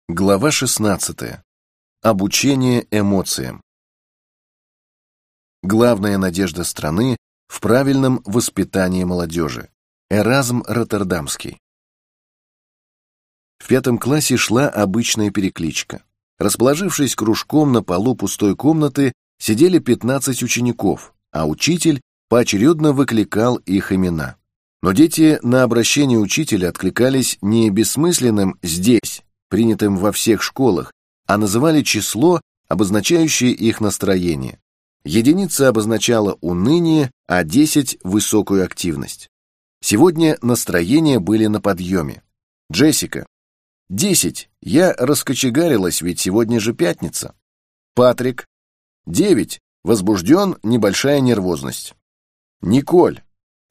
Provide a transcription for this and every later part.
Глава 16. Обучение эмоциям. Главная надежда страны в правильном воспитании молодежи. Эразм Роттердамский. В 5 классе шла обычная перекличка. Расположившись кружком на полу пустой комнаты, сидели 15 учеников, а учитель поочередно выкликал их имена. Но дети на обращение учителя откликались не бессмысленным «здесь», принятым во всех школах, а называли число, обозначающее их настроение. Единица обозначала уныние, а 10 – высокую активность. Сегодня настроения были на подъеме. Джессика. 10. Я раскочегарилась, ведь сегодня же пятница. Патрик. 9. Возбужден, небольшая нервозность. Николь.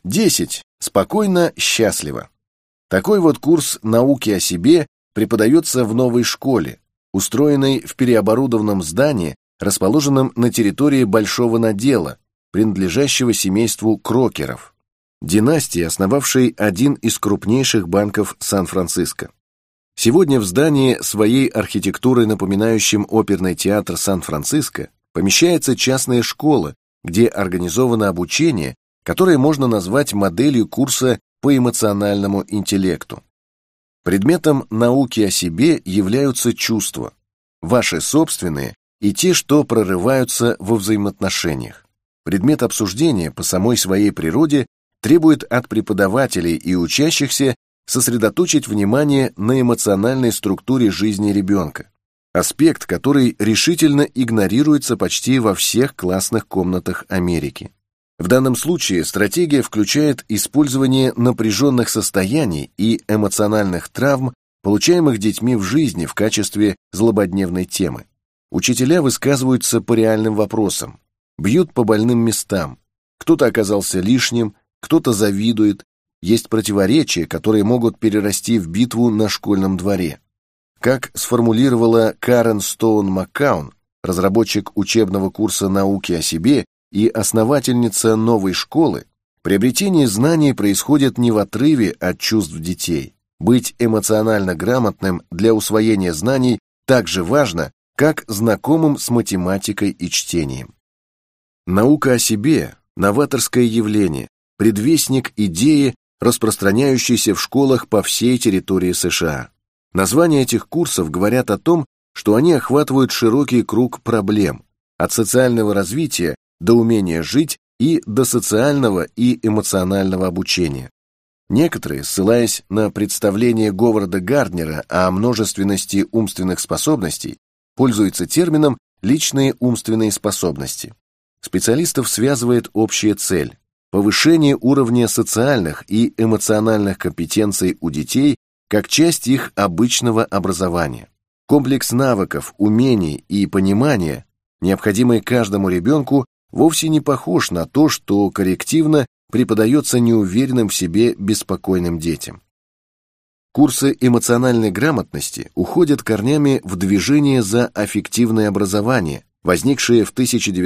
10. Спокойно, счастливо. Такой вот курс науки о себе преподается в новой школе, устроенной в переоборудованном здании, расположенном на территории большого надела, принадлежащего семейству Крокеров, династии, основавшей один из крупнейших банков Сан-Франциско. Сегодня в здании, своей архитектурой напоминающем оперный театр Сан-Франциско, помещается частная школа, где организовано обучение, которое можно назвать моделью курса по эмоциональному интеллекту. Предметом науки о себе являются чувства, ваши собственные и те, что прорываются во взаимоотношениях. Предмет обсуждения по самой своей природе требует от преподавателей и учащихся сосредоточить внимание на эмоциональной структуре жизни ребенка, аспект, который решительно игнорируется почти во всех классных комнатах Америки. В данном случае стратегия включает использование напряженных состояний и эмоциональных травм, получаемых детьми в жизни в качестве злободневной темы. Учителя высказываются по реальным вопросам, бьют по больным местам. Кто-то оказался лишним, кто-то завидует, есть противоречия, которые могут перерасти в битву на школьном дворе. Как сформулировала Карен Стоун Маккаун, разработчик учебного курса науки о себе и основательница новой школы, приобретение знаний происходит не в отрыве от чувств детей. Быть эмоционально грамотным для усвоения знаний так же важно, как знакомым с математикой и чтением. Наука о себе – новаторское явление, предвестник идеи, распространяющейся в школах по всей территории США. Названия этих курсов говорят о том, что они охватывают широкий круг проблем, от социального развития до умения жить и до социального и эмоционального обучения. Некоторые, ссылаясь на представление Говарда Гарднера о множественности умственных способностей, пользуются термином «личные умственные способности». Специалистов связывает общая цель – повышение уровня социальных и эмоциональных компетенций у детей как часть их обычного образования. Комплекс навыков, умений и понимания, необходимый каждому ребенку, вовсе не похож на то, что коррективно преподается неуверенным в себе беспокойным детям. Курсы эмоциональной грамотности уходят корнями в движение за аффективное образование, возникшее в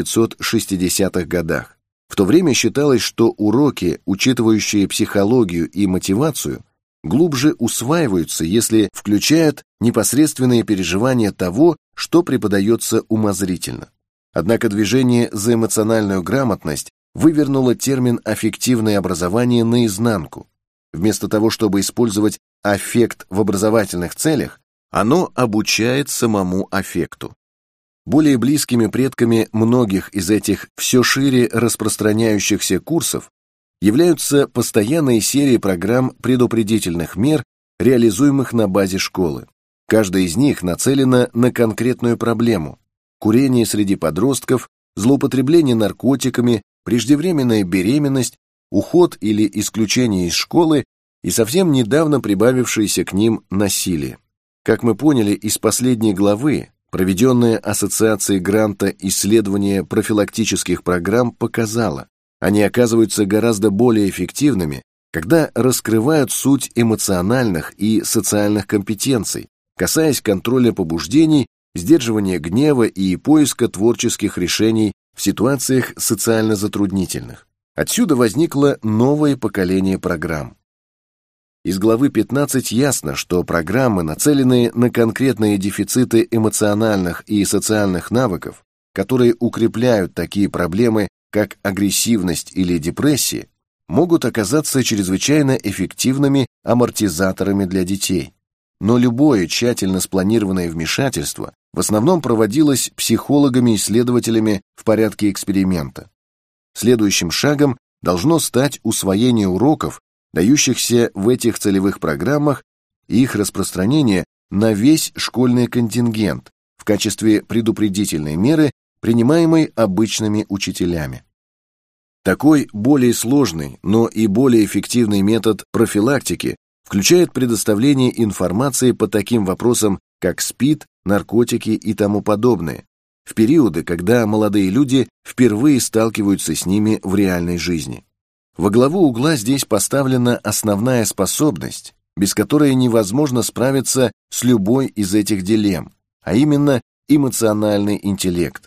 1960-х годах. В то время считалось, что уроки, учитывающие психологию и мотивацию, глубже усваиваются, если включают непосредственные переживания того, что преподается умозрительно. Однако движение за эмоциональную грамотность вывернуло термин «аффективное образование» наизнанку. Вместо того, чтобы использовать аффект в образовательных целях, оно обучает самому аффекту. Более близкими предками многих из этих все шире распространяющихся курсов являются постоянные серии программ предупредительных мер, реализуемых на базе школы. Каждая из них нацелена на конкретную проблему: курение среди подростков, злоупотребление наркотиками, преждевременная беременность, уход или исключение из школы и совсем недавно прибавившееся к ним насилие. Как мы поняли из последней главы, проведенная Ассоциацией Гранта исследование профилактических программ показало, они оказываются гораздо более эффективными, когда раскрывают суть эмоциональных и социальных компетенций, касаясь контроля побуждений, сдерживания гнева и поиска творческих решений в ситуациях социально затруднительных. Отсюда возникло новое поколение программ. Из главы 15 ясно, что программы, нацеленные на конкретные дефициты эмоциональных и социальных навыков, которые укрепляют такие проблемы, как агрессивность или депрессия, могут оказаться чрезвычайно эффективными амортизаторами для детей. Но любое тщательно спланированное вмешательство в основном проводилось психологами-исследователями в порядке эксперимента. Следующим шагом должно стать усвоение уроков, дающихся в этих целевых программах, и их распространение на весь школьный контингент в качестве предупредительной меры, принимаемой обычными учителями. Такой более сложный, но и более эффективный метод профилактики включает предоставление информации по таким вопросам, как СПИД, наркотики и тому подобное, в периоды, когда молодые люди впервые сталкиваются с ними в реальной жизни. Во главу угла здесь поставлена основная способность, без которой невозможно справиться с любой из этих дилемм, а именно эмоциональный интеллект.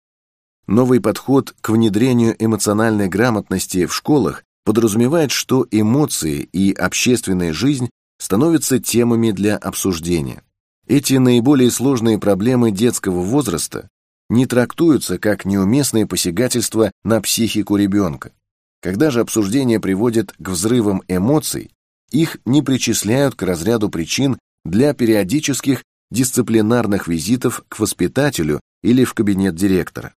Новый подход к внедрению эмоциональной грамотности в школах подразумевает, что эмоции и общественная жизнь становятся темами для обсуждения. Эти наиболее сложные проблемы детского возраста не трактуются как неуместные посягательства на психику ребенка. Когда же обсуждение приводит к взрывам эмоций, их не причисляют к разряду причин для периодических дисциплинарных визитов к воспитателю или в кабинет директора.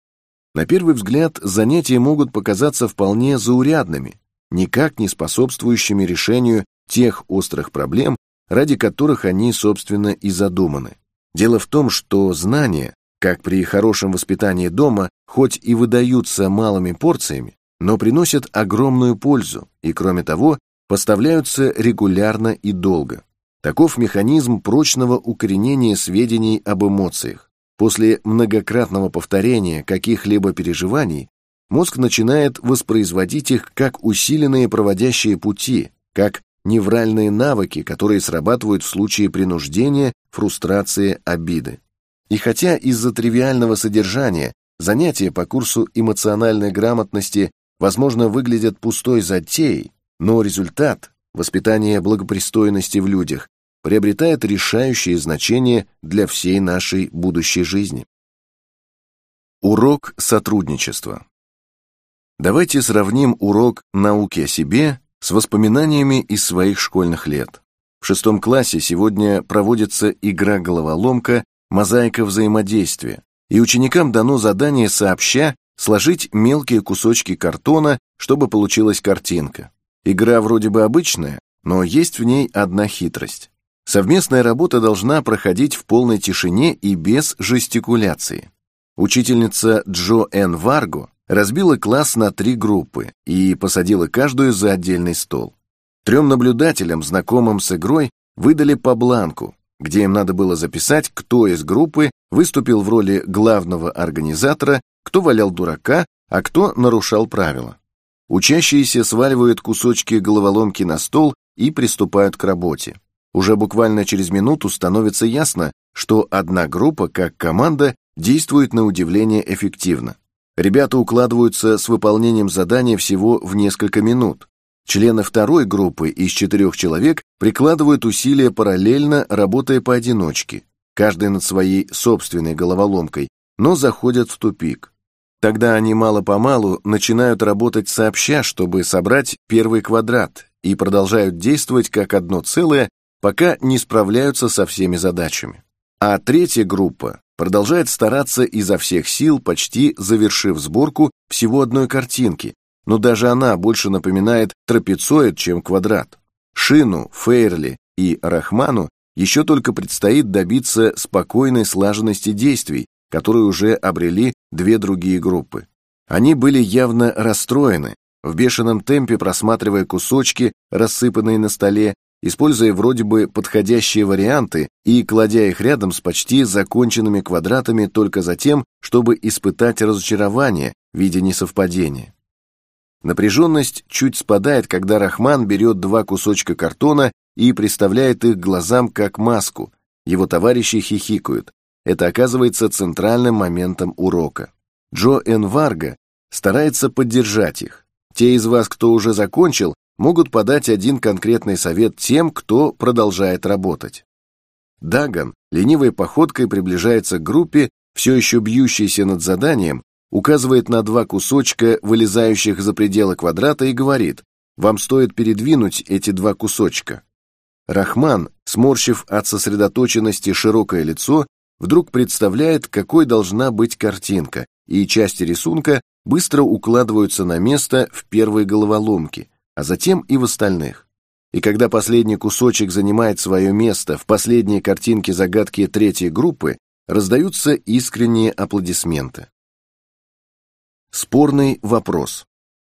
На первый взгляд, занятия могут показаться вполне заурядными, никак не способствующими решению тех острых проблем, ради которых они, собственно, и задуманы. Дело в том, что знания, как при хорошем воспитании дома, хоть и выдаются малыми порциями, но приносят огромную пользу и, кроме того, поставляются регулярно и долго. Таков механизм прочного укоренения сведений об эмоциях. После многократного повторения каких-либо переживаний мозг начинает воспроизводить их как усиленные проводящие пути, как невральные навыки, которые срабатывают в случае принуждения, фрустрации, обиды. И хотя из-за тривиального содержания занятия по курсу эмоциональной грамотности, возможно, выглядят пустой затеей, но результат, воспитание благопристойности в людях, приобретает решающее значение для всей нашей будущей жизни. Урок сотрудничества. Давайте сравним урок науки о себе с воспоминаниями из своих школьных лет. В 6 классе сегодня проводится игра-головоломка «Мозаика взаимодействия», и ученикам дано задание сообща сложить мелкие кусочки картона, чтобы получилась картинка. Игра вроде бы обычная, но есть в ней одна хитрость. Совместная работа должна проходить в полной тишине и без жестикуляции. Учительница Джо Н. Варго разбила класс на 3 группы и посадила каждую за отдельный стол. 3 наблюдателям, знакомым с игрой, выдали по бланку, где им надо было записать, кто из группы выступил в роли главного организатора, кто валял дурака, а кто нарушал правила. Учащиеся сваливают кусочки головоломки на стол и приступают к работе. Уже буквально через минуту становится ясно, что одна группа, как команда, действует на удивление эффективно. Ребята укладываются с выполнением задания всего в несколько минут. Члены второй группы из 4 человек прикладывают усилия параллельно, работая поодиночке, каждый над своей собственной головоломкой, но заходят в тупик. Тогда они мало-помалу начинают работать сообща, чтобы собрать первый квадрат, и продолжают действовать как одно целое, пока не справляются со всеми задачами. А третья группа продолжает стараться изо всех сил, почти завершив сборку всего одной картинки, но даже она больше напоминает трапецоид, чем квадрат. Шину, Фейерли и Рахману еще только предстоит добиться спокойной слаженности действий, которые уже обрели 2 другие группы. Они были явно расстроены, в бешеном темпе просматривая кусочки, рассыпанные на столе, используя вроде бы подходящие варианты и кладя их рядом с почти законченными квадратами только за тем, чтобы испытать разочарование в виде несовпадения. Напряженность чуть спадает, когда Рахман берет 2 кусочка картона и приставляет их к глазам как маску. Его товарищи хихикают. Это оказывается центральным моментом урока. Джо Н. Варго старается поддержать их. Те из вас, кто уже закончил, могут подать один конкретный совет тем, кто продолжает работать. Даган ленивой походкой приближается к группе, все еще бьющейся над заданием, указывает на два кусочка, вылезающих за пределы квадрата, и говорит: «Вам стоит передвинуть эти два кусочка». Рахман, сморщив от сосредоточенности широкое лицо, вдруг представляет, какой должна быть картинка, и части рисунка быстро укладываются на место в первой головоломке, а затем и в остальных. И когда последний кусочек занимает свое место в последней картинке загадки третьей группы, раздаются искренние аплодисменты. Спорный вопрос.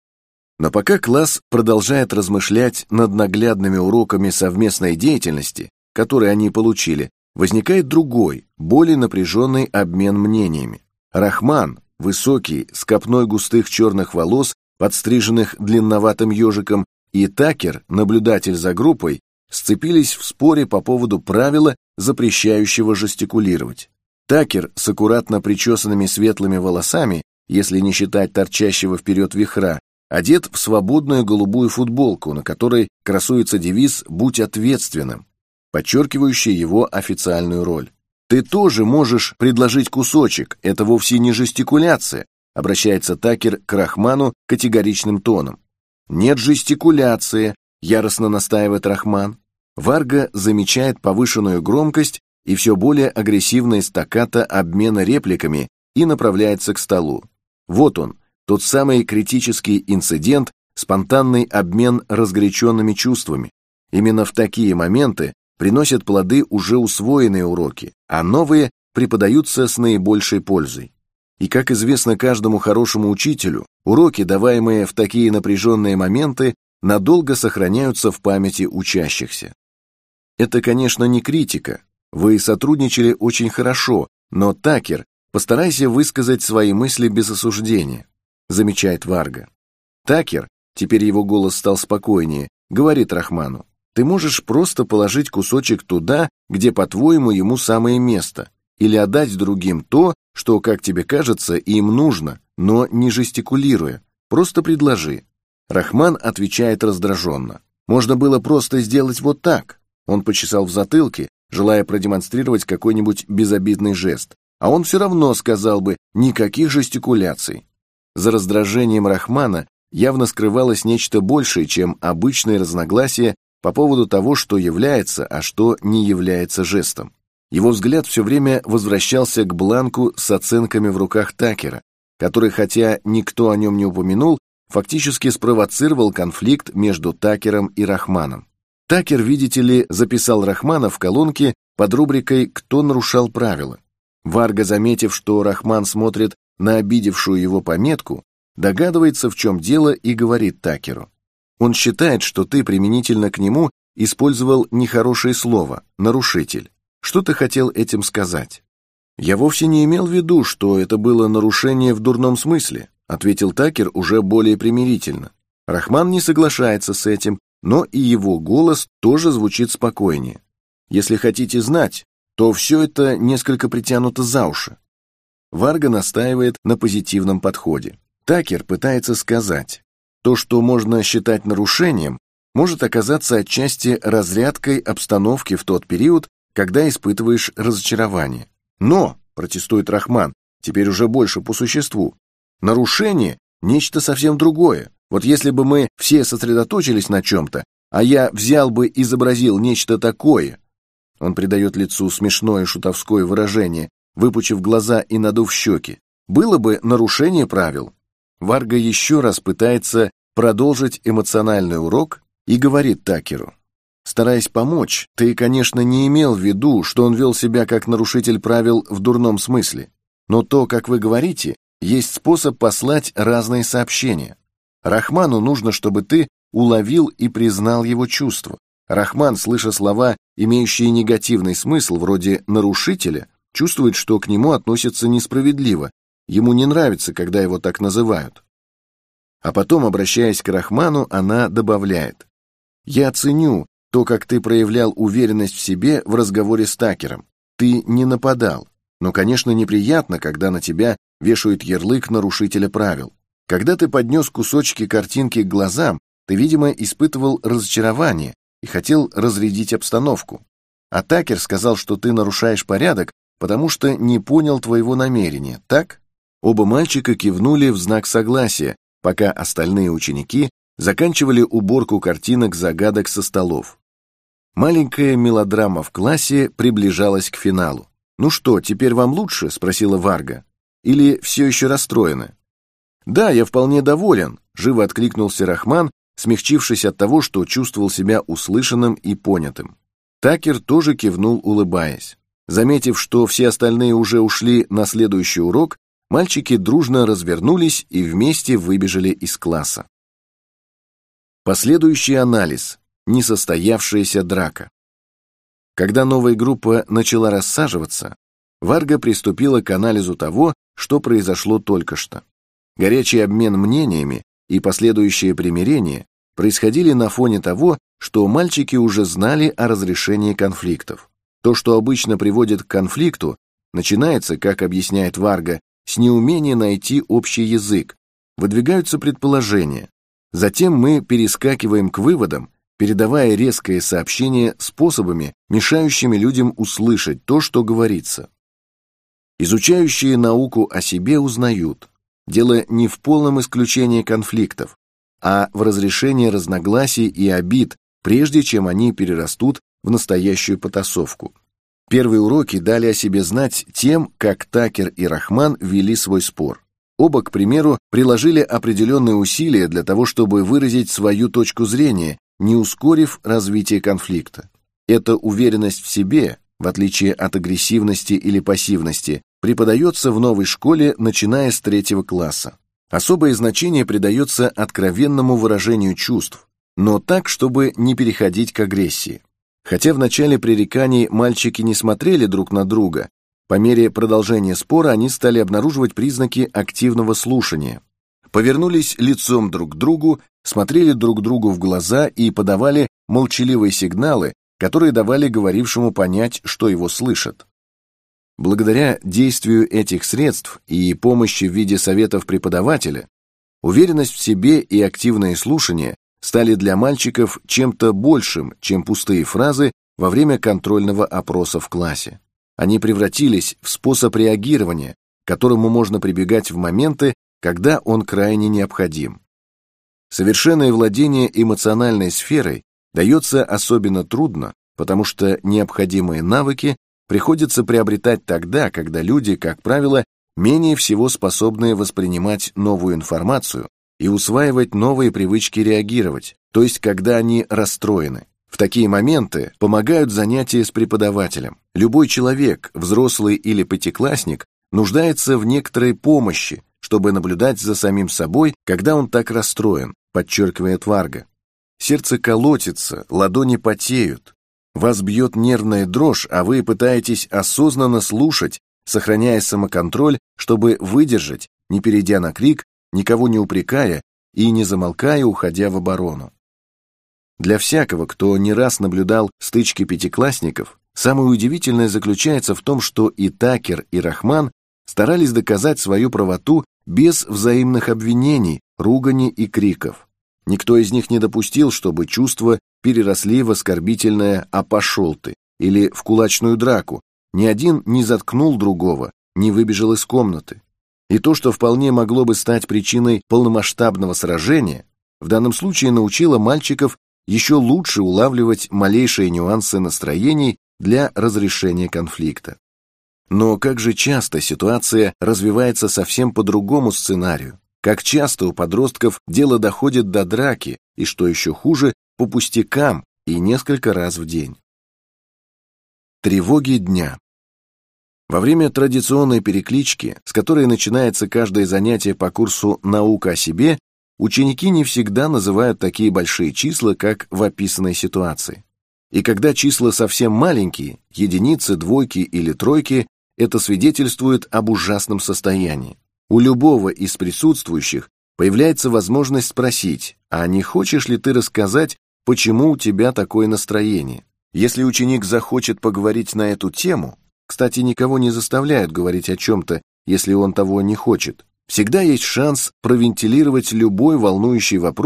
Но пока класс продолжает размышлять над наглядными уроками совместной деятельности, которые они получили, возникает другой, более напряженный обмен мнениями. Рахман, высокий, с копной густых черных волос, подстриженных длинноватым ежиком, и Такер, наблюдатель за группой, сцепились в споре по поводу правила, запрещающего жестикулировать. Такер с аккуратно причесанными светлыми волосами, если не считать торчащего вперед вихра, одет в свободную голубую футболку, на которой красуется девиз «Будь ответственным», подчеркивающий его официальную роль. «Ты тоже можешь предложить кусочек, это вовсе не жестикуляция», обращается Такер к Рахману категоричным тоном. «Нет жестикуляции», яростно настаивает Рахман. Варга замечает повышенную громкость и все более агрессивное стаккато обмена репликами и направляется к столу. Вот он, тот самый критический инцидент, спонтанный обмен разгоряченными чувствами. Именно в такие моменты приносят плоды уже усвоенные уроки, а новые преподаются с наибольшей пользой. И, как известно каждому хорошему учителю, уроки, даваемые в такие напряженные моменты, надолго сохраняются в памяти учащихся. Это, конечно, не критика. Вы сотрудничали очень хорошо, но, Такер, постарайся высказать свои мысли без осуждения, замечает Варга. Такер, теперь его голос стал спокойнее, говорит Рахману: ты можешь просто положить кусочек туда, где, по-твоему, ему самое место, или отдать другим то, что, как тебе кажется, им нужно, но не жестикулируя. Просто предложи. Рахман отвечает раздраженно: можно было просто сделать вот так. Он почесал в затылке, желая продемонстрировать какой-нибудь безобидный жест, а он все равно сказал бы: никаких жестикуляций. За раздражением Рахмана явно скрывалось нечто большее, чем обычные разногласия по поводу того, что является, а что не является жестом. Его взгляд все время возвращался к бланку с оценками в руках Такера, который, хотя никто о нем не упомянул, фактически спровоцировал конфликт между Такером и Рахманом. Такер, видите ли, записал Рахмана в колонке под рубрикой «Кто нарушал правила?». Варга, заметив, что Рахман смотрит на обидевшую его пометку, догадывается, в чем дело, и говорит Такеру: он считает, что ты применительно к нему использовал нехорошее слово «нарушитель». Что ты хотел этим сказать? Я вовсе не имел в виду, что это было нарушение в дурном смысле, ответил Такер уже более примирительно. Рахман не соглашается с этим, но и его голос тоже звучит спокойнее. Если хотите знать, то все это несколько притянуто за уши. Варга настаивает на позитивном подходе. Такер пытается сказать: то, что можно считать нарушением, может оказаться отчасти разрядкой обстановки в тот период, когда испытываешь разочарование. Но, протестует Рахман, теперь уже больше по существу, нарушение – нечто совсем другое. Вот если бы мы все сосредоточились на чем-то, а я взял бы и изобразил нечто такое. Он придает лицу смешное шутовское выражение, выпучив глаза и надув щеки. Было бы нарушение правил. Варга еще раз пытается продолжить эмоциональный урок и говорит Такеру: стараясь помочь, ты, конечно, не имел в виду, что он вел себя как нарушитель правил в дурном смысле, но то, как вы говорите, есть способ послать разные сообщения. Рахману нужно, чтобы ты уловил и признал его чувства. Рахман, слыша слова, имеющие негативный смысл, вроде «нарушителя», чувствует, что к нему относятся несправедливо, ему не нравится, когда его так называют. А потом, обращаясь к Рахману, она добавляет: «Я ценю то, как ты проявлял уверенность в себе в разговоре с Такером. Ты не нападал, но, конечно, неприятно, когда на тебя вешают ярлык нарушителя правил. Когда ты поднес кусочки картинки к глазам, Ты, видимо, испытывал разочарование и хотел разрядить обстановку. А Такер сказал, что ты нарушаешь порядок, потому что не понял твоего намерения, так?» Оба мальчика кивнули в знак согласия, пока остальные ученики заканчивали уборку картинок загадок со столов. Маленькая мелодрама в классе приближалась к финалу. «Ну что, теперь вам лучше?» — спросила Варга. «Или все еще расстроены?» «Да, я вполне доволен», — живо откликнулся Рахман, смягчившись от того, что чувствовал себя услышанным и понятым. Такер тоже кивнул, улыбаясь. Заметив, что все остальные уже ушли на следующий урок, мальчики дружно развернулись и вместе выбежали из класса. Последующий анализ. Несостоявшаяся драка. Когда новая группа начала рассаживаться, Варга приступила к анализу того, что произошло только что. Горячий обмен мнениями и последующее примирение происходили на фоне того, что мальчики уже знали о разрешении конфликтов. То, что обычно приводит к конфликту, начинается, как объясняет Варга, с неумения найти общий язык. Выдвигаются предположения. Затем мы перескакиваем к выводам, передавая резкое сообщение способами, мешающими людям услышать то, что говорится. Изучающие науку о себе узнают, дело не в полном исключении конфликтов, а в разрешении разногласий и обид, прежде чем они перерастут в настоящую потасовку. Первые уроки дали о себе знать тем, как Такер и Рахман вели свой спор. Оба, к примеру, приложили определенные усилия для того, чтобы выразить свою точку зрения, не ускорив развитие конфликта. Эта уверенность в себе, в отличие от агрессивности или пассивности, преподается в новой школе, начиная с 3 класса. Особое значение придается откровенному выражению чувств, но так, чтобы не переходить к агрессии. Хотя в начале пререканий мальчики не смотрели друг на друга, по мере продолжения спора они стали обнаруживать признаки активного слушания. Повернулись лицом друг к другу, смотрели друг другу в глаза и подавали молчаливые сигналы, которые давали говорившему понять, что его слышат. Благодаря действию этих средств и помощи в виде советов преподавателя, уверенность в себе и активное слушание стали для мальчиков чем-то большим, чем пустые фразы во время контрольного опроса в классе. Они превратились в способ реагирования, к которому можно прибегать в моменты, когда он крайне необходим. Совершенное владение эмоциональной сферой дается особенно трудно, потому что необходимые навыки приходится приобретать тогда, когда люди, как правило, менее всего способны воспринимать новую информацию и усваивать новые привычки реагировать, то есть когда они расстроены. В такие моменты помогают занятия с преподавателем. Любой человек, взрослый или пятиклассник, нуждается в некоторой помощи, чтобы наблюдать за самим собой, когда он так расстроен, подчеркивает Варга. Сердце колотится, ладони потеют. Вас бьет нервная дрожь, а вы пытаетесь осознанно слушать, сохраняя самоконтроль, чтобы выдержать, не перейдя на крик, никого не упрекая и не замолкая, уходя в оборону. Для всякого, кто не раз наблюдал стычки пятиклассников, самое удивительное заключается в том, что и Такер, и Рахман старались доказать свою правоту без взаимных обвинений, ругани и криков. Никто из них не допустил, чтобы чувства переросли в оскорбительное «а пошел ты» или в кулачную драку. Ни один не заткнул другого, не выбежал из комнаты. И то, что вполне могло бы стать причиной полномасштабного сражения, в данном случае научило мальчиков еще лучше улавливать малейшие нюансы настроений для разрешения конфликта. Но как же часто ситуация развивается совсем по другому сценарию? Как часто у подростков дело доходит до драки, и, что еще хуже, по пустякам и несколько раз в день. Тревоги дня. Во время традиционной переклички, с которой начинается каждое занятие по курсу «Наука о себе», ученики не всегда называют такие большие числа, как в описанной ситуации. И когда числа совсем маленькие, единицы, двойки или тройки, это свидетельствует об ужасном состоянии. У любого из присутствующих появляется возможность спросить, а не хочешь ли ты рассказать, почему у тебя такое настроение? Если ученик захочет поговорить на эту тему, кстати, никого не заставляют говорить о чем-то, если он того не хочет, всегда есть шанс провентилировать любой волнующий вопрос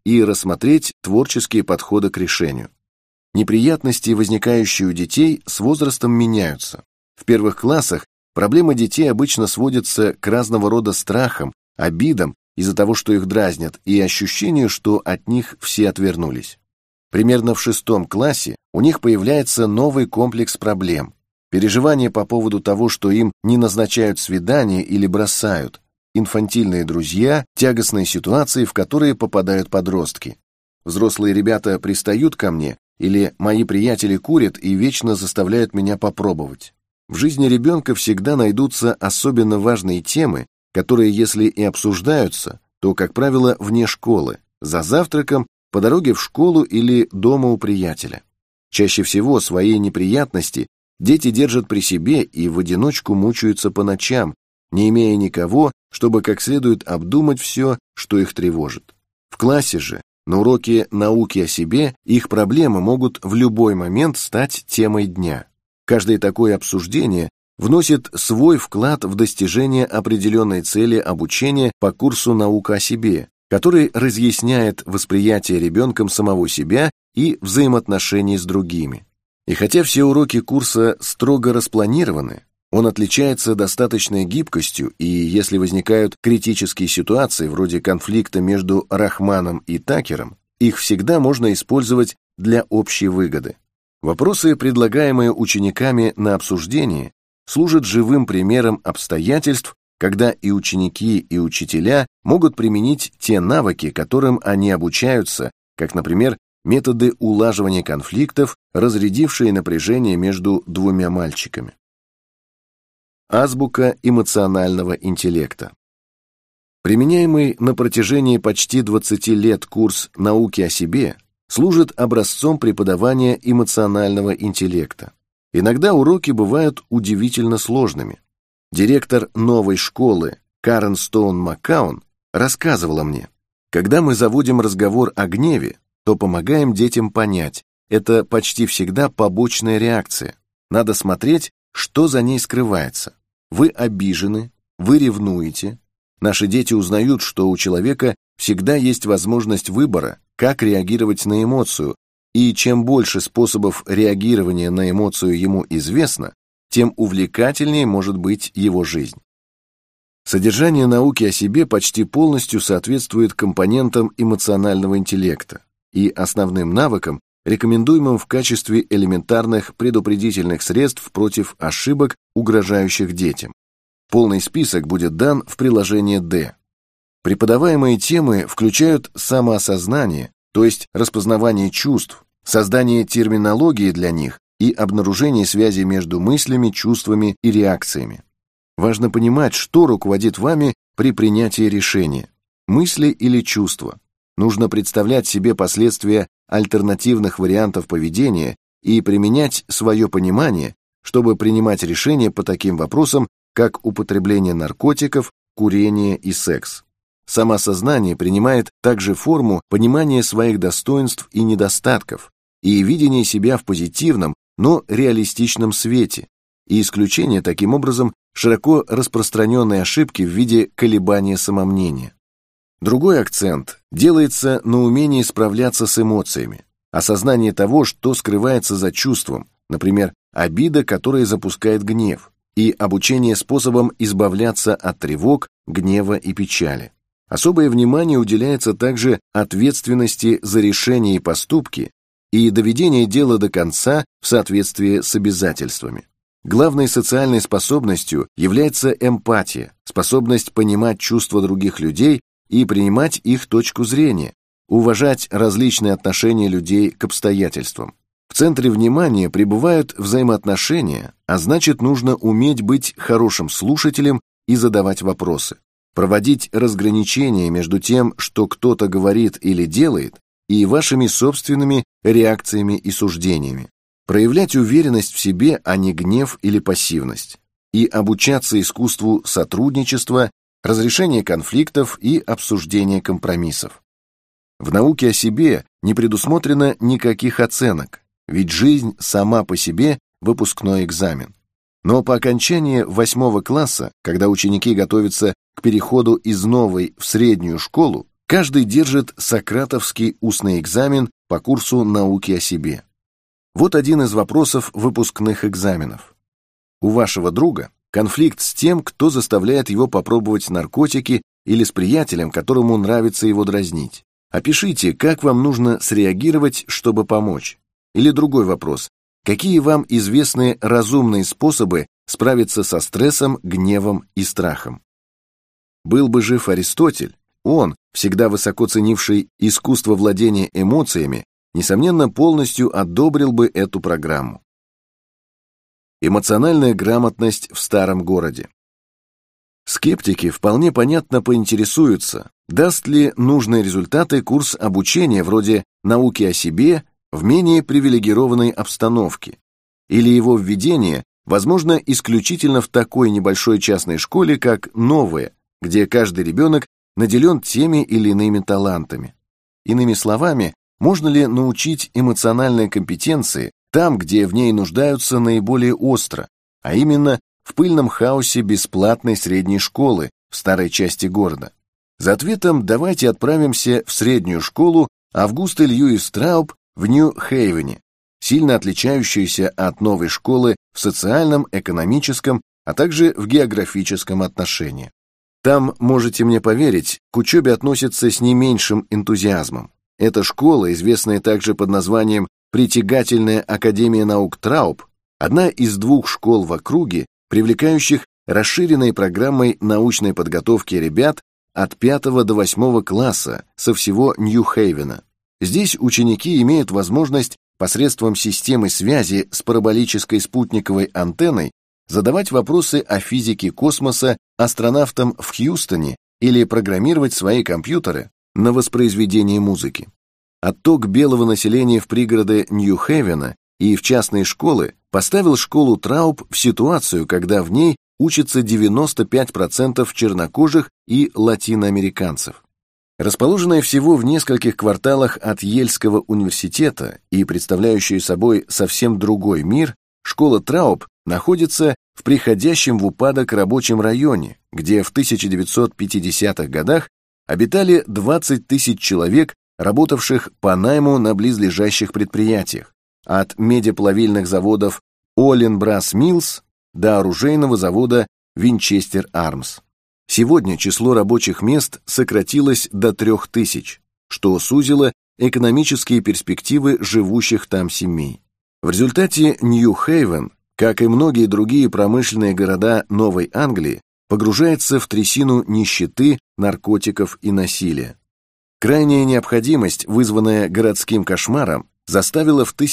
и рассмотреть творческие подходы к решению. Неприятности, возникающие у детей, с возрастом меняются. В первых классах проблемы детей обычно сводятся к разного рода страхам, обидам из-за того, что их дразнят, и ощущению, что от них все отвернулись. Примерно в 6 классе у них появляется новый комплекс проблем. Переживания по поводу того, что им не назначают свидания или бросают, инфантильные друзья, тягостные ситуации, в которые попадают подростки. Взрослые ребята пристают ко мне, или мои приятели курят и вечно заставляют меня попробовать. В жизни ребенка всегда найдутся особенно важные темы, которые, если и обсуждаются, то, как правило, вне школы, за завтраком, по дороге в школу или дома у приятеля. Чаще всего свои неприятности дети держат при себе и в одиночку мучаются по ночам, не имея никого, чтобы как следует обдумать все, что их тревожит. В классе же, на уроке науки о себе, их проблемы могут в любой момент стать темой дня. Каждое такое обсуждение вносит свой вклад в достижение определенной цели обучения по курсу «Наука о себе», который разъясняет восприятие ребенком самого себя и взаимоотношений с другими. И хотя все уроки курса строго распланированы, он отличается достаточной гибкостью, и если возникают критические ситуации вроде конфликта между Рахманом и Такером, их всегда можно использовать для общей выгоды. Вопросы, предлагаемые учениками на обсуждение, служат живым примером обстоятельств, когда и ученики, и учителя могут применить те навыки, которым они обучаются, как, например, методы улаживания конфликтов, разрядившие напряжение между двумя мальчиками. Азбука эмоционального интеллекта. Применяемый на протяжении почти 20 лет курс «Науки о себе» служит образцом преподавания эмоционального интеллекта. Иногда уроки бывают удивительно сложными. Директор новой школы Карен Стоун Маккаун рассказывала мне: когда мы заводим разговор о гневе, то помогаем детям понять, это почти всегда побочная реакция. Надо смотреть, что за ней скрывается. Вы обижены, вы ревнуете. Наши дети узнают, что у человека всегда есть возможность выбора, как реагировать на эмоцию, и чем больше способов реагирования на эмоцию ему известно, тем увлекательнее может быть его жизнь. Содержание науки о себе почти полностью соответствует компонентам эмоционального интеллекта и основным навыкам, рекомендуемым в качестве элементарных предупредительных средств против ошибок, угрожающих детям. Полный список будет дан в приложении D. Преподаваемые темы включают самоосознание, то есть распознавание чувств, создание терминологии для них и обнаружение связи между мыслями, чувствами и реакциями. Важно понимать, что руководит вами при принятии решения – мысли или чувства. Нужно представлять себе последствия альтернативных вариантов поведения и применять свое понимание, чтобы принимать решения по таким вопросам, как употребление наркотиков, курение и секс. Самоосознание принимает также форму понимания своих достоинств и недостатков и видения себя в позитивном, но реалистичном свете, и исключение таким образом широко распространенной ошибки в виде колебания самомнения. Другой акцент делается на умении справляться с эмоциями, осознание того, что скрывается за чувством, например, обида, которая запускает гнев, и обучение способам избавляться от тревог, гнева и печали. Особое внимание уделяется также ответственности за решения и поступки и доведение дела до конца в соответствии с обязательствами. Главной социальной способностью является эмпатия, способность понимать чувства других людей и принимать их точку зрения, уважать различные отношения людей к обстоятельствам. В центре внимания пребывают взаимоотношения, а значит, нужно уметь быть хорошим слушателем и задавать вопросы, проводить разграничения между тем, что кто-то говорит или делает, и вашими собственными реакциями и суждениями, проявлять уверенность в себе, а не гнев или пассивность, и обучаться искусству сотрудничества, разрешения конфликтов и обсуждения компромиссов. В науке о себе не предусмотрено никаких оценок, ведь жизнь сама по себе выпускной экзамен. Но по окончании 8 класса, когда ученики готовятся к переходу из новой в среднюю школу, Каждый держит сократовский устный экзамен по курсу «Науки о себе». Вот один из вопросов выпускных экзаменов. У вашего друга конфликт с тем, кто заставляет его попробовать наркотики, или с приятелем, которому нравится его дразнить. Опишите, как вам нужно среагировать, чтобы помочь. Или другой вопрос. Какие вам известны разумные способы справиться со стрессом, гневом и страхом? Был бы жив Аристотель, он, всегда высоко ценивший искусство владения эмоциями, несомненно, полностью одобрил бы эту программу. Эмоциональная грамотность в старом городе. Скептики вполне понятно поинтересуются, даст ли нужные результаты курс обучения вроде «Науки о себе» в менее привилегированной обстановке, или его введение возможно исключительно в такой небольшой частной школе, как «Новая», где каждый ребенок наделен теми или иными талантами. Иными словами, можно ли научить эмоциональной компетенции там, где в ней нуждаются наиболее остро, а именно в пыльном хаосе бесплатной средней школы в старой части города? За ответом давайте отправимся в среднюю школу Августа Льюис Трауб в Нью-Хейвене, сильно отличающуюся от новой школы в социальном, экономическом, а также в географическом отношении. Там, можете мне поверить, к учебе относятся с не меньшим энтузиазмом. Эта школа, известная также под названием «Притягательная академия наук Трауб», одна из двух школ в округе, привлекающих расширенной программой научной подготовки ребят от 5 до 8 класса со всего Нью-Хейвена. Здесь ученики имеют возможность посредством системы связи с параболической спутниковой антенной задавать вопросы о физике космоса астронавтам в Хьюстоне или программировать свои компьютеры на воспроизведение музыки. Отток белого населения в пригороды Нью-Хейвена и в частные школы поставил школу Трауб в ситуацию, когда в ней учатся 95% чернокожих и латиноамериканцев. Расположенная всего в нескольких кварталах от Йельского университета и представляющая собой совсем другой мир, школа Трауб находится в приходящем в упадок рабочем районе, где в 1950-х годах обитали 20 тысяч человек, работавших по найму на близлежащих предприятиях, от медиплавильных заводов Олин Брас Миллс до оружейного завода Винчестер Армс. Сегодня число рабочих мест сократилось до 3000, что сузило экономические перспективы живущих там семей. В результате Нью-Хейвен, как и многие другие промышленные города Новой Англии, погружается в трясину нищеты, наркотиков и насилия. Крайняя необходимость, вызванная городским кошмаром, заставила в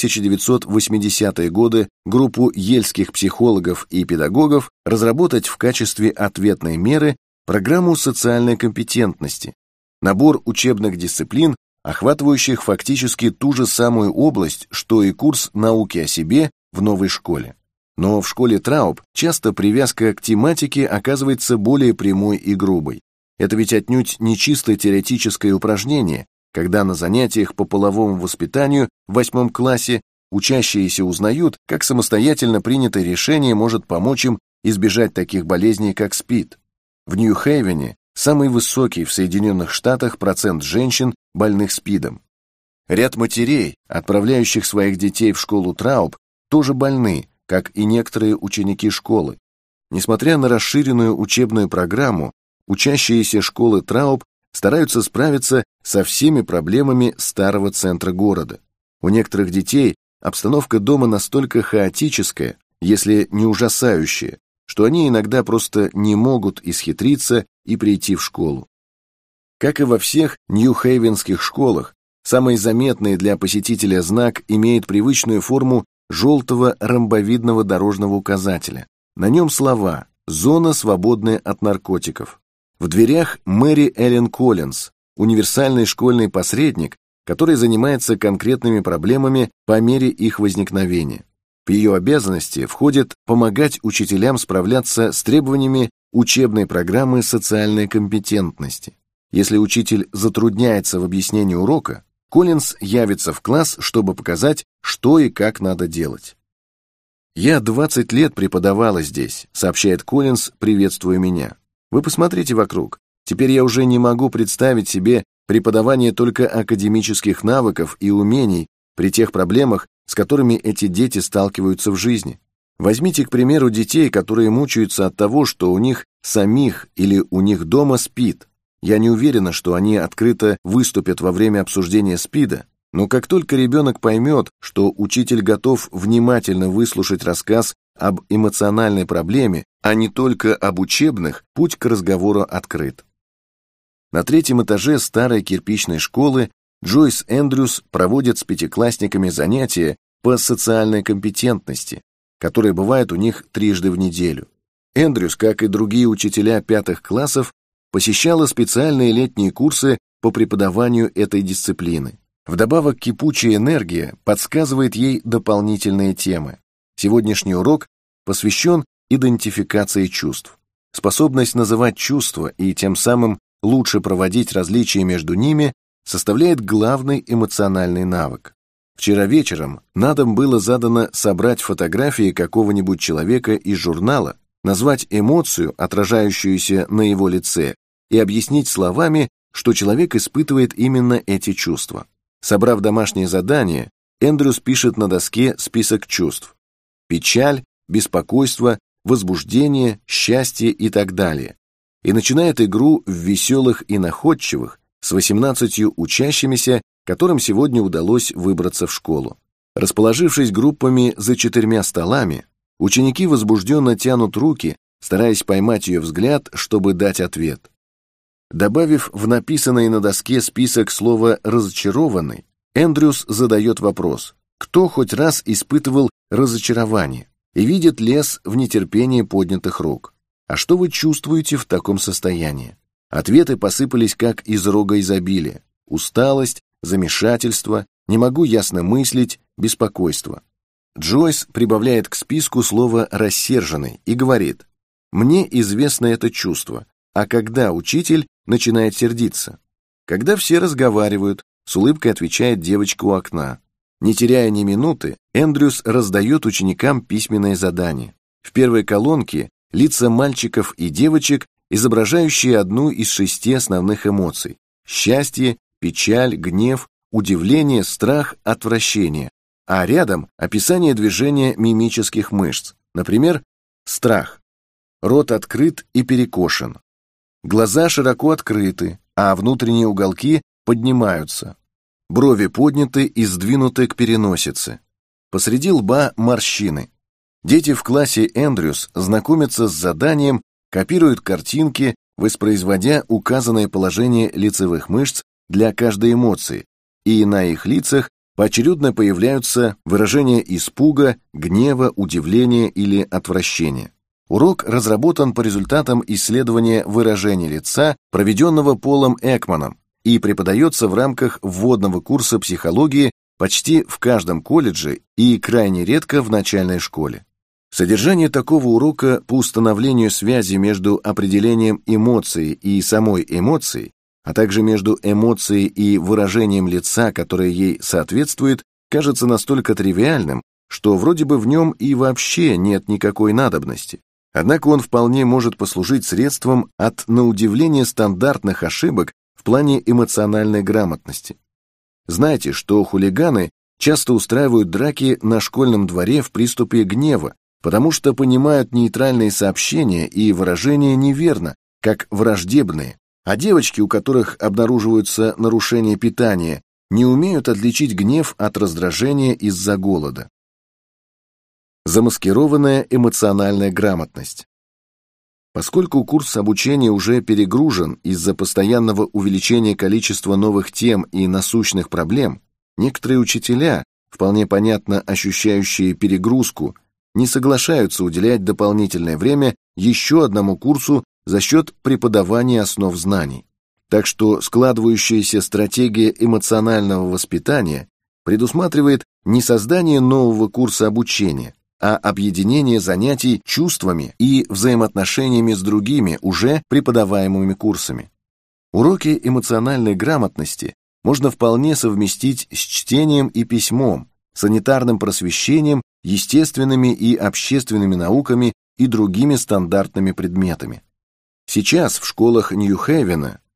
1980-е годы группу ельских психологов и педагогов разработать в качестве ответной меры программу социальной компетентности, набор учебных дисциплин, охватывающих фактически ту же самую область, что и курс «Науки о себе» в новой школе. Но в школе Трауб часто привязка к тематике оказывается более прямой и грубой. Это ведь отнюдь не чисто теоретическое упражнение, когда на занятиях по половому воспитанию в 8 классе учащиеся узнают, как самостоятельно принятое решение может помочь им избежать таких болезней, как СПИД. В Нью-Хейвене самый высокий в Соединенных Штатах процент женщин, больных СПИДом. Ряд матерей, отправляющих своих детей в школу Трауб, тоже больны, как и некоторые ученики школы. Несмотря на расширенную учебную программу, учащиеся школы Трауб стараются справиться со всеми проблемами старого центра города. У некоторых детей обстановка дома настолько хаотическая, если не ужасающая, что они иногда просто не могут исхитриться и прийти в школу. Как и во всех нью-хейвенских школах, самый заметный для посетителя знак имеет привычную форму желтого ромбовидного дорожного указателя. На нем слова «Зона, свободная от наркотиков». В дверях Мэри Эллен Коллинз, универсальный школьный посредник, который занимается конкретными проблемами по мере их возникновения. В ее обязанности входит помогать учителям справляться с требованиями учебной программы социальной компетентности. Если учитель затрудняется в объяснении урока, Коллинз явится в класс, чтобы показать, что и как надо делать. «Я 20 лет преподавала здесь», — сообщает Коллинз, приветствуя меня. «Вы посмотрите вокруг. Теперь я уже не могу представить себе преподавание только академических навыков и умений при тех проблемах, с которыми эти дети сталкиваются в жизни. Возьмите, к примеру, детей, которые мучаются от того, что у них самих или у них дома СПИД. Я не уверена, что они открыто выступят во время обсуждения СПИДа, но как только ребенок поймет, что учитель готов внимательно выслушать рассказ об эмоциональной проблеме, а не только об учебных, путь к разговору открыт. На 3-м этаже старой кирпичной школы Джойс Эндрюс проводит с пятиклассниками занятия по социальной компетентности, которые бывают у них 3 раза в неделю. Эндрюс, как и другие учителя 5-х классов, посещала специальные летние курсы по преподаванию этой дисциплины. Вдобавок, кипучая энергия подсказывает ей дополнительные темы. Сегодняшний урок посвящен идентификации чувств. Способность называть чувства и тем самым лучше проводить различия между ними составляет главный эмоциональный навык. Вчера вечером на дом было задано собрать фотографии какого-нибудь человека из журнала, назвать эмоцию, отражающуюся на его лице, и объяснить словами, что человек испытывает именно эти чувства. Собрав домашнее задание, Эндрюс пишет на доске список чувств: печаль, беспокойство, возбуждение, счастье и так далее, и начинает игру в веселых и находчивых с 18 учащимися, которым сегодня удалось выбраться в школу. Расположившись группами за 4 столами, ученики возбужденно тянут руки, стараясь поймать ее взгляд, чтобы дать ответ. Добавив в написанный на доске список слово «разочарованный», Эндрюс задает вопрос: кто хоть раз испытывал разочарование и видит лес в нетерпении поднятых рук? А что вы чувствуете в таком состоянии? Ответы посыпались как из рога изобилия: усталость, замешательство, не могу ясно мыслить, беспокойство. Джойс прибавляет к списку слово «рассерженный» и говорит: «Мне известно это чувство, а когда учитель начинает сердиться?» «Когда все разговаривают», — с улыбкой отвечает девочка у окна. Не теряя ни минуты, Эндрюс раздает ученикам письменное задание. В первой колонке лица мальчиков и девочек, изображающие одну из 6 основных эмоций: счастье, печаль, гнев, удивление, страх, отвращение, а рядом описание движения мимических мышц, например, страх. Рот открыт и перекошен. Глаза широко открыты, а внутренние уголки поднимаются. Брови подняты и сдвинуты к переносице. Посреди лба морщины. Дети в классе Эндрюс знакомятся с заданием, копируют картинки, воспроизводя указанное положение лицевых мышц для каждой эмоции, и на их лицах поочередно появляются выражения испуга, гнева, удивления или отвращения. Урок разработан по результатам исследования выражения лица, проведенного Полом Экманом, и преподается в рамках вводного курса психологии почти в каждом колледже и крайне редко в начальной школе. Содержание такого урока по установлению связи между определением эмоции и самой эмоцией, а также между эмоцией и выражением лица, которое ей соответствует, кажется настолько тривиальным, что вроде бы в нем и вообще нет никакой надобности. Однако он вполне может послужить средством от, на удивление, стандартных ошибок в плане эмоциональной грамотности. Знайте, что хулиганы часто устраивают драки на школьном дворе в приступе гнева, потому что понимают нейтральные сообщения и выражения неверно, как враждебные, а девочки, у которых обнаруживаются нарушения питания, не умеют отличить гнев от раздражения из-за голода. Замаскированная эмоциональная грамотность. Поскольку курс обучения уже перегружен из-за постоянного увеличения количества новых тем и насущных проблем, некоторые учителя, вполне понятно ощущающие перегрузку, не соглашаются уделять дополнительное время еще одному курсу за счет преподавания основ знаний. Так что складывающаяся стратегия эмоционального воспитания предусматривает не создание нового курса обучения, а объединение занятий чувствами и взаимоотношениями с другими уже преподаваемыми курсами. Уроки эмоциональной грамотности можно вполне совместить с чтением и письмом, санитарным просвещением, естественными и общественными науками и другими стандартными предметами. Сейчас в школах Нью-Хейвена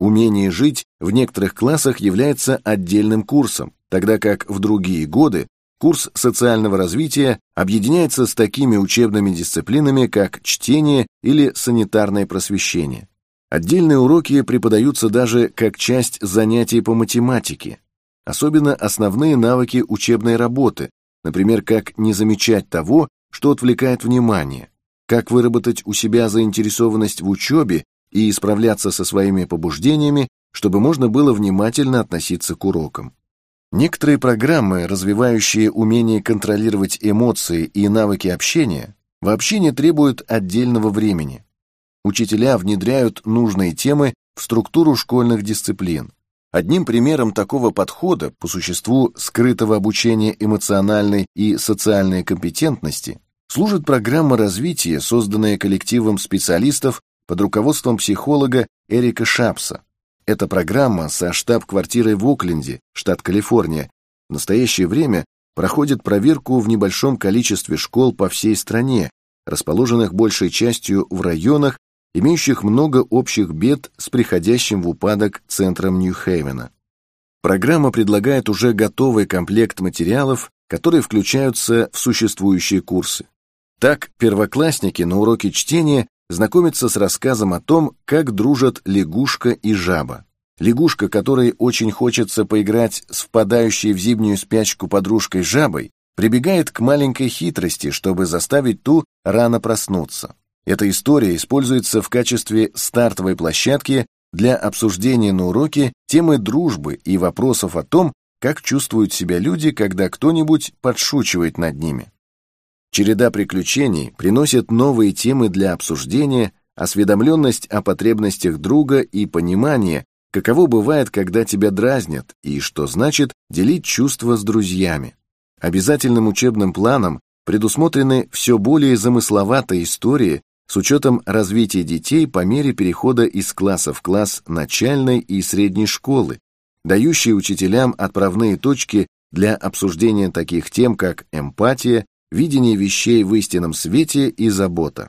Умение жить в некоторых классах является отдельным курсом, тогда как в другие годы курс социального развития объединяется с такими учебными дисциплинами, как чтение или санитарное просвещение. Отдельные уроки преподаются даже как часть занятий по математике, особенно основные навыки учебной работы, например, как не замечать того, что отвлекает внимание, как выработать у себя заинтересованность в учебе и справляться со своими побуждениями, чтобы можно было внимательно относиться к урокам. Некоторые программы, развивающие умение контролировать эмоции и навыки общения, вообще не требуют отдельного времени. Учителя внедряют нужные темы в структуру школьных дисциплин. Одним примером такого подхода, по существу скрытого обучения эмоциональной и социальной компетентности, служит программа развития, созданная коллективом специалистов под руководством психолога Эрика Шапса. Эта программа со штаб-квартирой в Окленде, штат Калифорния, в настоящее время проходит проверку в небольшом количестве школ по всей стране, расположенных большей частью в районах, имеющих много общих бед с приходящим в упадок центром Нью-Хейвена. Программа предлагает уже готовый комплект материалов, которые включаются в существующие курсы. Так, первоклассники на уроке чтения знакомится с рассказом о том, как дружат лягушка и жаба. Лягушка, которой очень хочется поиграть с впадающей в зимнюю спячку подружкой жабой, прибегает к маленькой хитрости, чтобы заставить ту рано проснуться. Эта история используется в качестве стартовой площадки для обсуждения на уроке темы дружбы и вопросов о том, как чувствуют себя люди, когда кто-нибудь подшучивает над ними. Череда приключений приносит новые темы для обсуждения, осведомленность о потребностях друга и понимание, каково бывает, когда тебя дразнят, и что значит делить чувства с друзьями. Обязательным учебным планом предусмотрены все более замысловатые истории с учетом развития детей по мере перехода из класса в класс начальной и средней школы, дающие учителям отправные точки для обсуждения таких тем, как эмпатия, видение вещей в истинном свете и забота.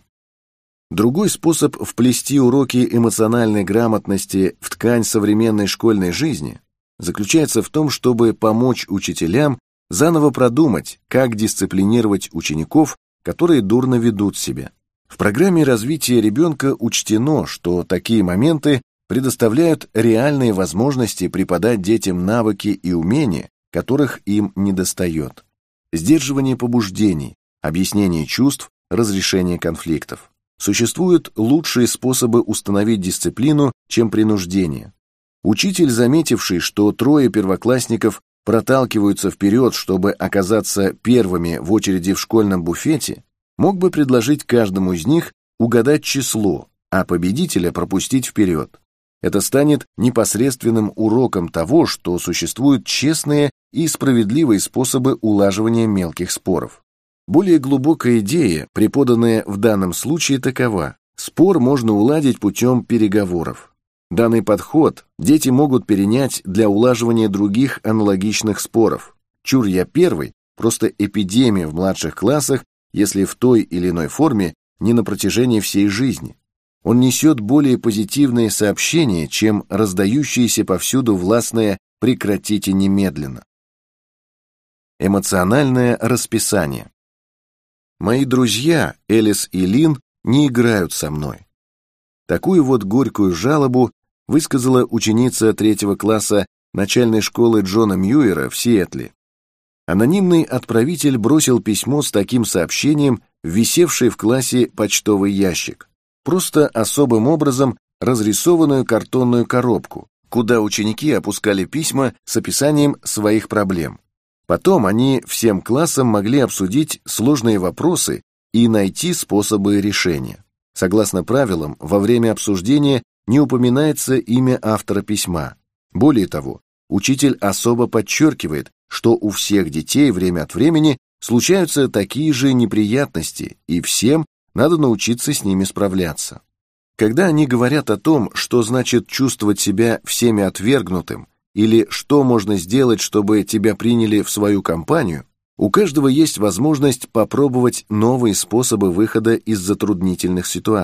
Другой способ вплести уроки эмоциональной грамотности в ткань современной школьной жизни заключается в том, чтобы помочь учителям заново продумать, как дисциплинировать учеников, которые дурно ведут себя. В программе развития ребенка учтено, что такие моменты предоставляют реальные возможности преподать детям навыки и умения, которых им недостает. Сдерживание побуждений, объяснение чувств, разрешение конфликтов. Существуют лучшие способы установить дисциплину, чем принуждение. Учитель, заметивший, что трое первоклассников проталкиваются вперед, чтобы оказаться первыми в очереди в школьном буфете, мог бы предложить каждому из них угадать число, а победителя пропустить вперед. Это станет непосредственным уроком того, что существуют честные и справедливые способы улаживания мелких споров. Более глубокая идея, преподанная в данном случае, такова: спор можно уладить путем переговоров. Данный подход дети могут перенять для улаживания других аналогичных споров. «Чур я первый» — просто эпидемия в младших классах, если в той или иной форме, не на протяжении всей жизни. Он несет более позитивные сообщения, чем раздающиеся повсюду властное «прекратите немедленно». Эмоциональное расписание. Мои друзья, Элис и Лин, не играют со мной. Такую вот горькую жалобу высказала ученица 3 класса начальной школы Джона Мьюэра в Сиэтле. Анонимный отправитель бросил письмо с таким сообщением в висевший в классе почтовый ящик. Просто особым образом разрисованную картонную коробку, куда ученики опускали письма с описанием своих проблем. Потом они всем классом могли обсудить сложные вопросы и найти способы решения. Согласно правилам, во время обсуждения не упоминается имя автора письма. Более того, учитель особо подчеркивает, что у всех детей время от времени случаются такие же неприятности, и всем надо научиться с ними справляться. Когда они говорят о том, что значит чувствовать себя всеми отвергнутым, или что можно сделать, чтобы тебя приняли в свою компанию, у каждого есть возможность попробовать новые способы выхода из затруднительных ситуаций.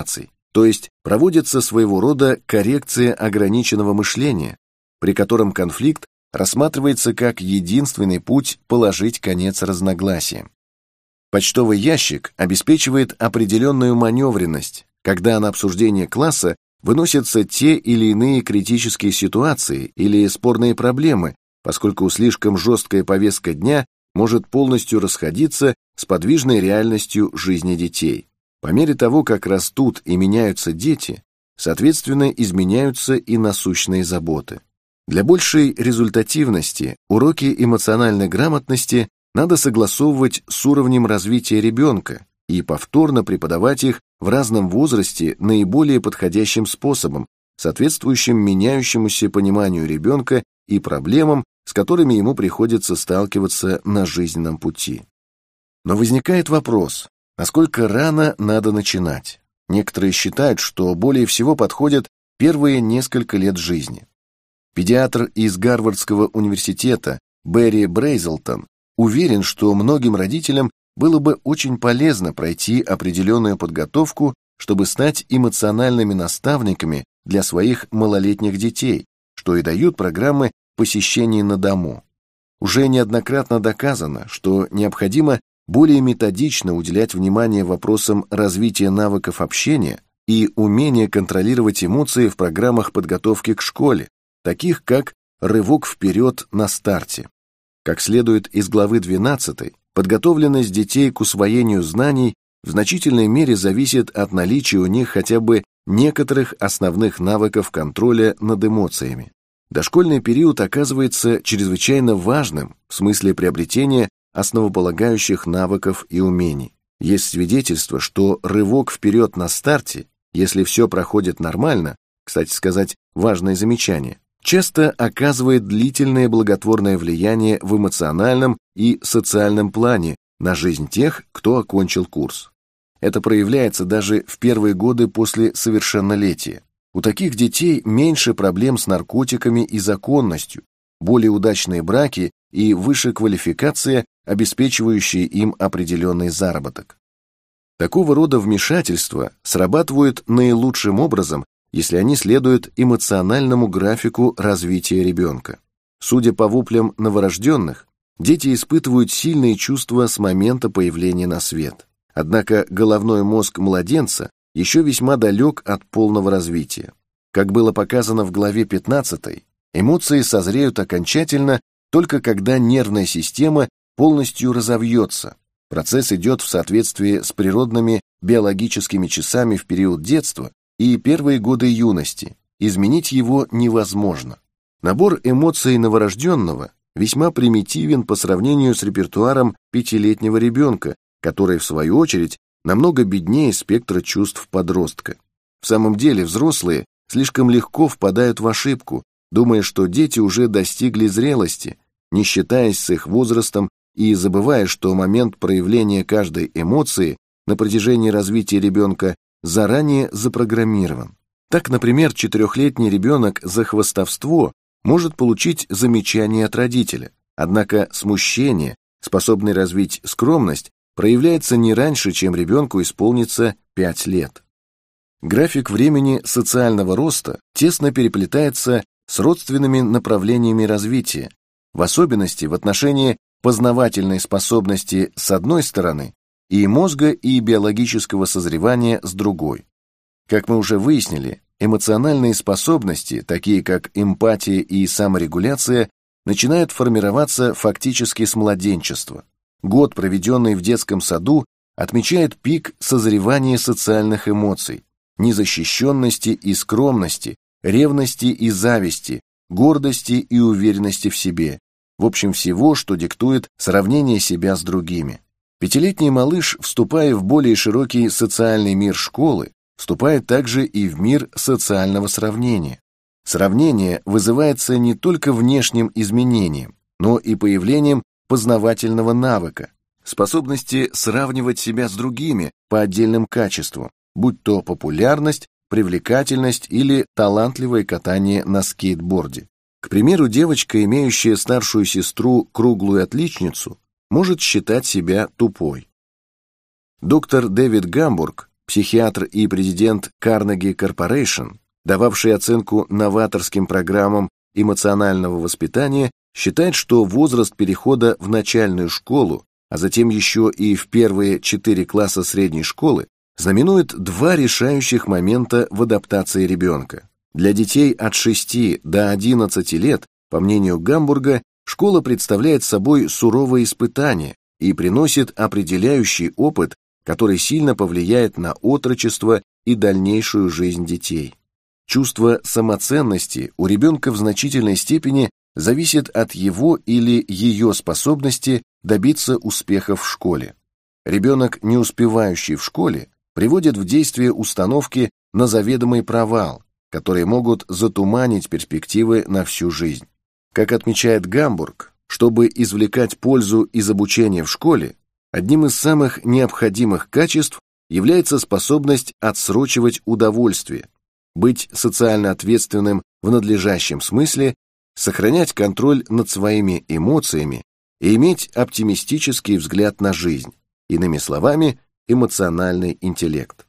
То есть проводится своего рода коррекция ограниченного мышления, при котором конфликт рассматривается как единственный путь положить конец разногласиям. Почтовый ящик обеспечивает определенную маневренность, когда на обсуждение класса выносятся те или иные критические ситуации или спорные проблемы, поскольку слишком жесткая повестка дня может полностью расходиться с подвижной реальностью жизни детей. По мере того, как растут и меняются дети, соответственно, изменяются и насущные заботы. Для большей результативности уроки эмоциональной грамотности надо согласовывать с уровнем развития ребенка и повторно преподавать их в разном возрасте наиболее подходящим способом, соответствующим меняющемуся пониманию ребенка и проблемам, с которыми ему приходится сталкиваться на жизненном пути. Но возникает вопрос, насколько рано надо начинать? Некоторые считают, что более всего подходят первые несколько лет жизни. Педиатр из Гарвардского университета Берри Брейзелтон уверен, что многим родителям было бы очень полезно пройти определенную подготовку, чтобы стать эмоциональными наставниками для своих малолетних детей, что и дают программы посещений на дому. Уже неоднократно доказано, что необходимо более методично уделять внимание вопросам развития навыков общения и умения контролировать эмоции в программах подготовки к школе, таких как «Рывок вперед на старте». Как следует из главы 12, подготовленность детей к усвоению знаний в значительной мере зависит от наличия у них хотя бы некоторых основных навыков контроля над эмоциями. Дошкольный период оказывается чрезвычайно важным в смысле приобретения основополагающих навыков и умений. Есть свидетельство, что рывок вперед на старте, если все проходит нормально, кстати сказать, важное замечание, часто оказывает длительное благотворное влияние в эмоциональном и социальном плане на жизнь тех, кто окончил курс. Это проявляется даже в первые годы после совершеннолетия. У таких детей меньше проблем с наркотиками и законностью, более удачные браки и высшая квалификация, обеспечивающие им определенный заработок. Такого рода вмешательства срабатывают наилучшим образом, если они следуют эмоциональному графику развития ребенка. Судя по воплям новорожденных, дети испытывают сильные чувства с момента появления на свет. Однако головной мозг младенца еще весьма далек от полного развития. Как было показано в главе 15, эмоции созреют окончательно только когда нервная система полностью разовьется. Процесс идет в соответствии с природными биологическими часами в период детства и первые годы юности. Изменить его невозможно. Набор эмоций новорожденного весьма примитивен по сравнению с репертуаром пятилетнего ребенка, который, в свою очередь, намного беднее спектра чувств подростка. В самом деле взрослые слишком легко впадают в ошибку, думая, что дети уже достигли зрелости, не считаясь с их возрастом и забывая, что момент проявления каждой эмоции на протяжении развития ребенка заранее запрограммирован. Так, например, 4-летний ребенок за хвастовство может получить замечание от родителя, однако смущение, способное развить скромность, проявляется не раньше, чем ребенку исполнится 5 лет. График времени социального роста тесно переплетается с родственными направлениями развития, в особенности в отношении познавательной способности с одной стороны и мозга и биологического созревания с другой. Как мы уже выяснили, эмоциональные способности, такие как эмпатия и саморегуляция, начинают формироваться фактически с младенчества. Год, проведенный в детском саду, отмечает пик созревания социальных эмоций, незащищенности и скромности, ревности и зависти, гордости и уверенности в себе, в общем всего, что диктует сравнение себя с другими. 5-летний малыш, вступая в более широкий социальный мир школы, вступает также и в мир социального сравнения. Сравнение вызывается не только внешним изменением, но и появлением познавательного навыка, способности сравнивать себя с другими по отдельным качествам, будь то популярность, привлекательность или талантливое катание на скейтборде. К примеру, девочка, имеющая старшую сестру круглую отличницу, может считать себя тупой. Доктор Дэвид Гамбург, психиатр и президент Carnegie Corporation, дававший оценку новаторским программам эмоционального воспитания, считает, что возраст перехода в начальную школу, а затем еще и в первые 4 класса средней школы, знаменует 2 решающих момента в адаптации ребенка. Для детей от 6 до 11 лет, по мнению Гамбурга, школа представляет собой суровое испытание и приносит определяющий опыт, который сильно повлияет на отрочество и дальнейшую жизнь детей. Чувство самоценности у ребенка в значительной степени зависит от его или ее способности добиться успехов в школе. Ребенок, не успевающий в школе, приводит в действие установки на заведомый провал, которые могут затуманить перспективы на всю жизнь. Как отмечает Гамбург, чтобы извлекать пользу из обучения в школе, одним из самых необходимых качеств является способность отсрочивать удовольствие, быть социально ответственным в надлежащем смысле, сохранять контроль над своими эмоциями и иметь оптимистический взгляд на жизнь, иными словами, эмоциональный интеллект.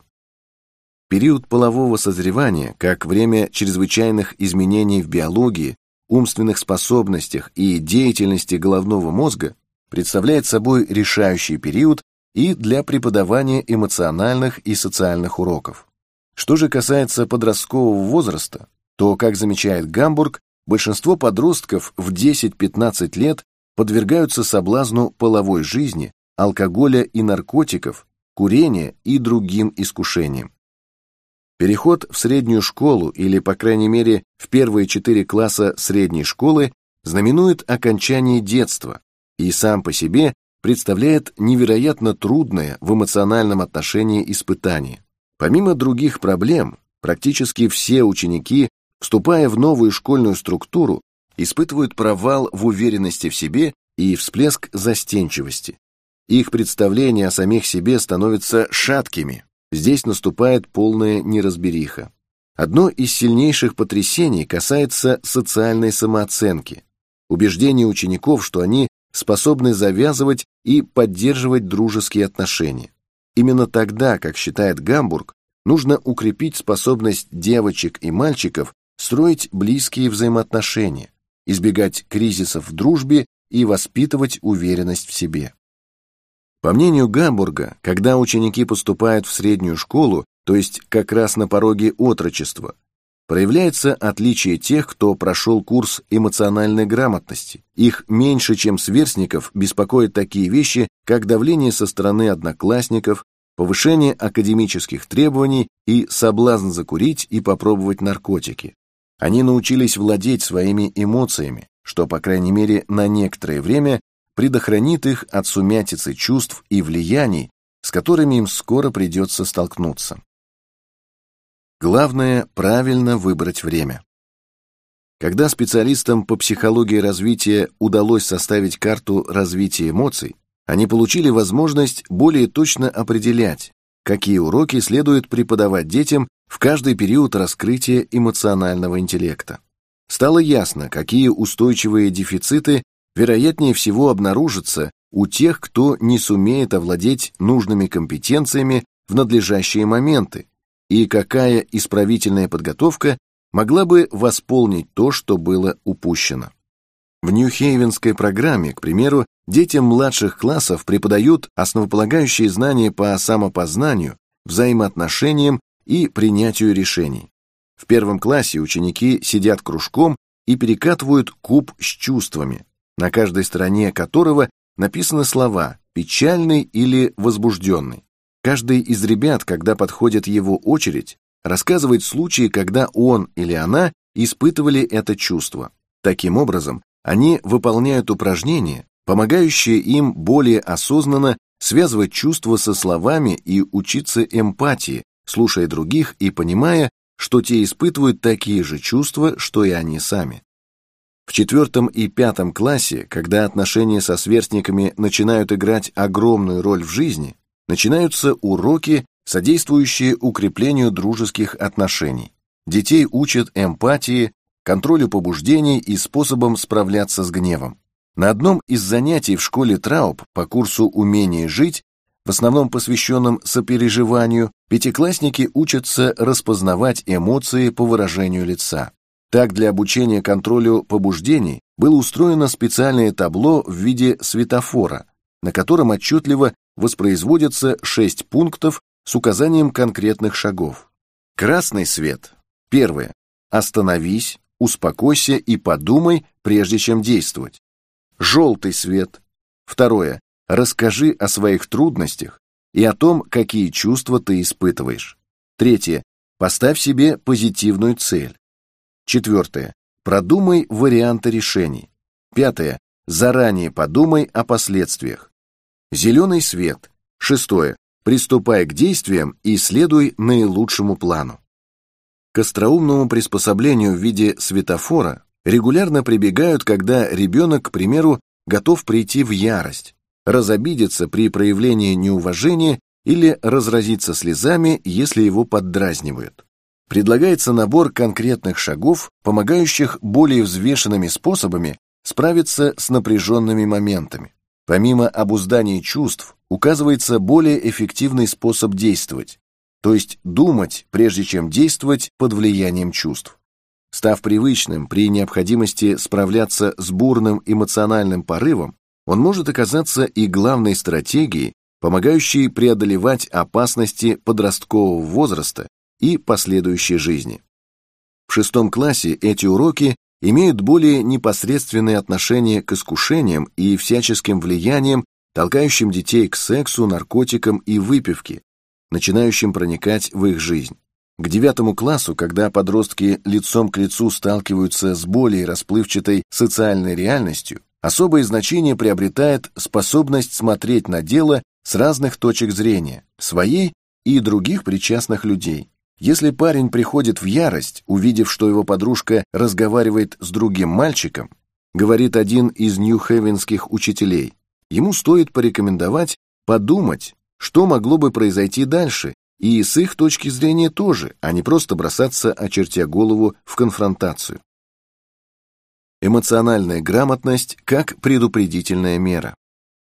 Период полового созревания, как время чрезвычайных изменений в биологии, умственных способностях и деятельности головного мозга, представляет собой решающий период и для преподавания эмоциональных и социальных уроков. Что же касается подросткового возраста, то, как замечает Гамбург, большинство подростков в 10-15 лет подвергаются соблазну половой жизни, алкоголя и наркотиков, курения и другим искушениям. Переход в среднюю школу или, по крайней мере, в первые 4 класса средней школы знаменует окончание детства и сам по себе представляет невероятно трудное в эмоциональном отношении испытание. Помимо других проблем, практически все ученики, вступая в новую школьную структуру, испытывают провал в уверенности в себе и всплеск застенчивости. Их представления о самих себе становятся шаткими. Здесь наступает полная неразбериха. Одно из сильнейших потрясений касается социальной самооценки, убеждения учеников, что они способны завязывать и поддерживать дружеские отношения. Именно тогда, как считает Гамбург, нужно укрепить способность девочек и мальчиков строить близкие взаимоотношения, избегать кризисов в дружбе и воспитывать уверенность в себе. По мнению Гамбурга, когда ученики поступают в среднюю школу, то есть как раз на пороге отрочества, проявляется отличие тех, кто прошел курс эмоциональной грамотности. Их меньше, чем сверстников, беспокоят такие вещи, как давление со стороны одноклассников, повышение академических требований и соблазн закурить и попробовать наркотики. Они научились владеть своими эмоциями, что, по крайней мере, на некоторое время предохранит их от сумятицы чувств и влияний, с которыми им скоро придется столкнуться. Главное – правильно выбрать время. Когда специалистам по психологии развития удалось составить карту развития эмоций, они получили возможность более точно определять, какие уроки следует преподавать детям в каждый период раскрытия эмоционального интеллекта. Стало ясно, какие устойчивые дефициты вероятнее всего обнаружатся у тех, кто не сумеет овладеть нужными компетенциями в надлежащие моменты, и какая исправительная подготовка могла бы восполнить то, что было упущено. В Нью-Хейвенской программе, к примеру, детям младших классов преподают основополагающие знания по самопознанию, взаимоотношениям и принятию решений. В 1 классе ученики сидят кружком и перекатывают куб с чувствами, на каждой стороне которого написаны слова «печальный» или «возбужденный». Каждый из ребят, когда подходит его очередь, рассказывает случаи, когда он или она испытывали это чувство. Таким образом, они выполняют упражнения, помогающие им более осознанно связывать чувства со словами и учиться эмпатии, слушая других и понимая, что те испытывают такие же чувства, что и они сами. В 4 и 5 классе, когда отношения со сверстниками начинают играть огромную роль в жизни, начинаются уроки, содействующие укреплению дружеских отношений. Детей учат эмпатии, контролю побуждений и способам справляться с гневом. На одном из занятий в школе Трауб по курсу «Умение жить» в основном посвященном сопереживанию, пятиклассники учатся распознавать эмоции по выражению лица. Так, для обучения контролю побуждений было устроено специальное табло в виде светофора, на котором отчетливо воспроизводятся 6 пунктов с указанием конкретных шагов. Красный свет. Первое. Остановись, успокойся и подумай, прежде чем действовать. Желтый свет. Второе. Расскажи о своих трудностях и о том, какие чувства ты испытываешь. Третье. Поставь себе позитивную цель. Четвертое. Продумай варианты решений. Пятое. Заранее подумай о последствиях. Зеленый свет. Шестое. Приступай к действиям и следуй наилучшему плану. К остроумному приспособлению в виде светофора регулярно прибегают, когда ребенок, к примеру, готов прийти в ярость, разобидеться при проявлении неуважения или разразиться слезами, если его поддразнивают. Предлагается набор конкретных шагов, помогающих более взвешенными способами справиться с напряженными моментами. Помимо обуздания чувств, указывается более эффективный способ действовать, то есть думать, прежде чем действовать под влиянием чувств. Став привычным при необходимости справляться с бурным эмоциональным порывом, он может оказаться и главной стратегией, помогающей преодолевать опасности подросткового возраста и последующей жизни. В 6 классе эти уроки имеют более непосредственное отношение к искушениям и всяческим влияниям, толкающим детей к сексу, наркотикам и выпивке, начинающим проникать в их жизнь. К 9 классу, когда подростки лицом к лицу сталкиваются с более расплывчатой социальной реальностью, особое значение приобретает способность смотреть на дело с разных точек зрения, своей и других причастных людей. Если парень приходит в ярость, увидев, что его подружка разговаривает с другим мальчиком, говорит один из нью-хевенских учителей, ему стоит порекомендовать подумать, что могло бы произойти дальше, и с их точки зрения тоже, а не просто бросаться, очертя голову, в конфронтацию. Эмоциональная грамотность как предупредительная мера.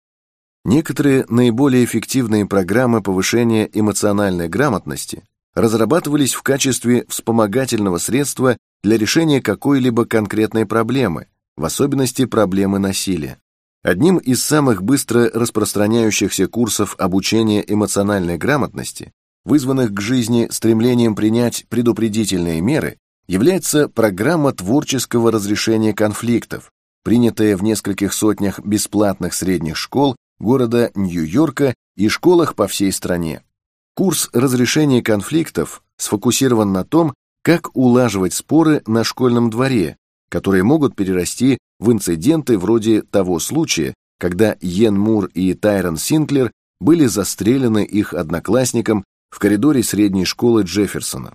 Некоторые наиболее эффективные программы повышения эмоциональной грамотности разрабатывались в качестве вспомогательного средства для решения какой-либо конкретной проблемы, в особенности проблемы насилия. Одним из самых быстро распространяющихся курсов обучения эмоциональной грамотности, вызванных к жизни стремлением принять предупредительные меры, является программа творческого разрешения конфликтов, принятая в нескольких сотнях бесплатных средних школ города Нью-Йорка и школах по всей стране. Курс разрешения конфликтов сфокусирован на том, как улаживать споры на школьном дворе, которые могут перерасти в инциденты вроде того случая, когда Йен Мур и Тайрон Синклер были застрелены их одноклассником в коридоре средней школы Джефферсона.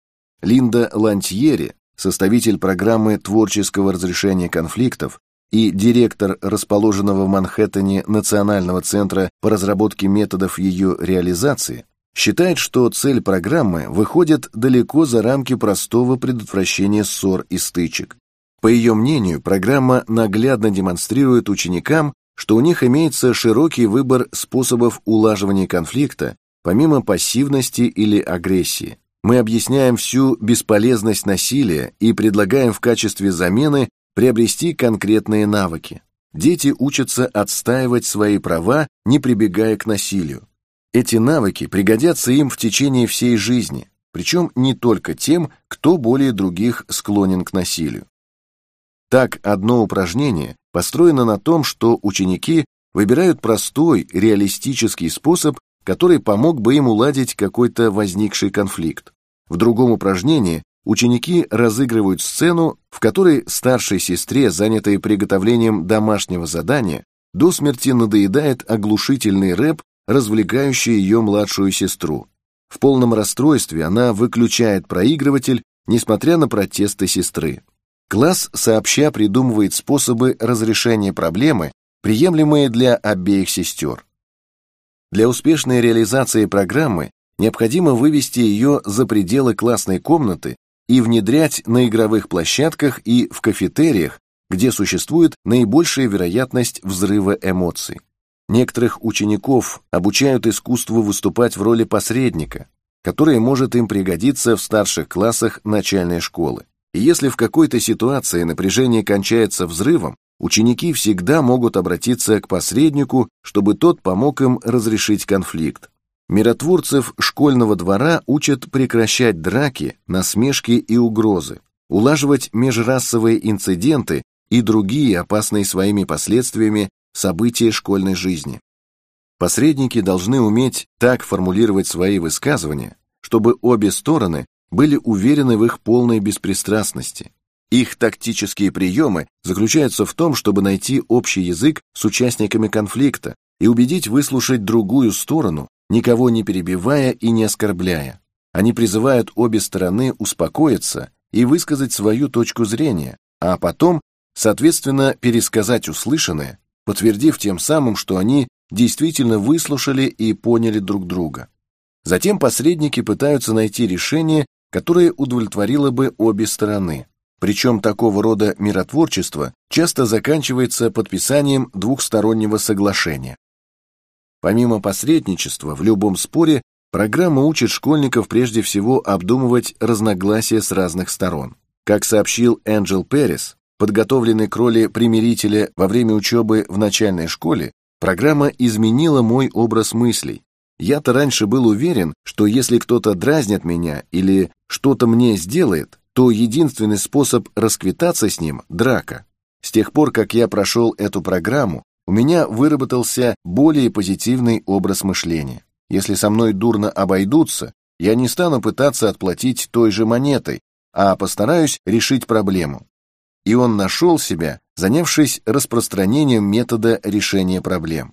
Линда Лантьери, составитель программы творческого разрешения конфликтов и директор расположенного в Манхэттене Национального центра по разработке методов ее реализации, считает, что цель программы выходит далеко за рамки простого предотвращения ссор и стычек. По ее мнению, программа наглядно демонстрирует ученикам, что у них имеется широкий выбор способов улаживания конфликта, помимо пассивности или агрессии. Мы объясняем всю бесполезность насилия и предлагаем в качестве замены приобрести конкретные навыки. Дети учатся отстаивать свои права, не прибегая к насилию. Эти навыки пригодятся им в течение всей жизни, причем не только тем, кто более других склонен к насилию. Так, одно упражнение построено на том, что ученики выбирают простой, реалистический способ, который помог бы им уладить какой-то возникший конфликт. В другом упражнении ученики разыгрывают сцену, в которой старшей сестре, занятой приготовлением домашнего задания, до смерти надоедает оглушительный рэп, развлекающий ее младшую сестру. В полном расстройстве она выключает проигрыватель, несмотря на протесты сестры. Класс сообща придумывает способы разрешения проблемы, приемлемые для обеих сестер. Для успешной реализации программы необходимо вывести ее за пределы классной комнаты и внедрять на игровых площадках и в кафетериях, где существует наибольшая вероятность взрыва эмоций. Некоторых учеников обучают искусству выступать в роли посредника, которое может им пригодиться в старших классах начальной школы. И если в какой-то ситуации напряжение кончается взрывом, ученики всегда могут обратиться к посреднику, чтобы тот помог им разрешить конфликт. Миротворцев школьного двора учат прекращать драки, насмешки и угрозы, улаживать межрасовые инциденты и другие опасные своими последствиями события школьной жизни. Посредники должны уметь так формулировать свои высказывания, чтобы обе стороны были уверены в их полной беспристрастности. Их тактические приемы заключаются в том, чтобы найти общий язык с участниками конфликта и убедить выслушать другую сторону, никого не перебивая и не оскорбляя. Они призывают обе стороны успокоиться и высказать свою точку зрения, а потом, соответственно, пересказать услышанное, подтвердив тем самым, что они действительно выслушали и поняли друг друга. Затем посредники пытаются найти решение, которое удовлетворило бы обе стороны. Причем такого рода миротворчество часто заканчивается подписанием двухстороннего соглашения. Помимо посредничества в любом споре, программа учит школьников прежде всего обдумывать разногласия с разных сторон. Как сообщил Энджел Перес, подготовленный к роли примирителя во время учебы в начальной школе, программа изменила мой образ мыслей. Я-то раньше был уверен, что если кто-то дразнит меня или что-то мне сделает, то единственный способ расквитаться с ним – драка. С тех пор, как я прошел эту программу, у меня выработался более позитивный образ мышления. Если со мной дурно обойдутся, я не стану пытаться отплатить той же монетой, а постараюсь решить проблему. И он нашел себя, занявшись распространением метода решения проблем.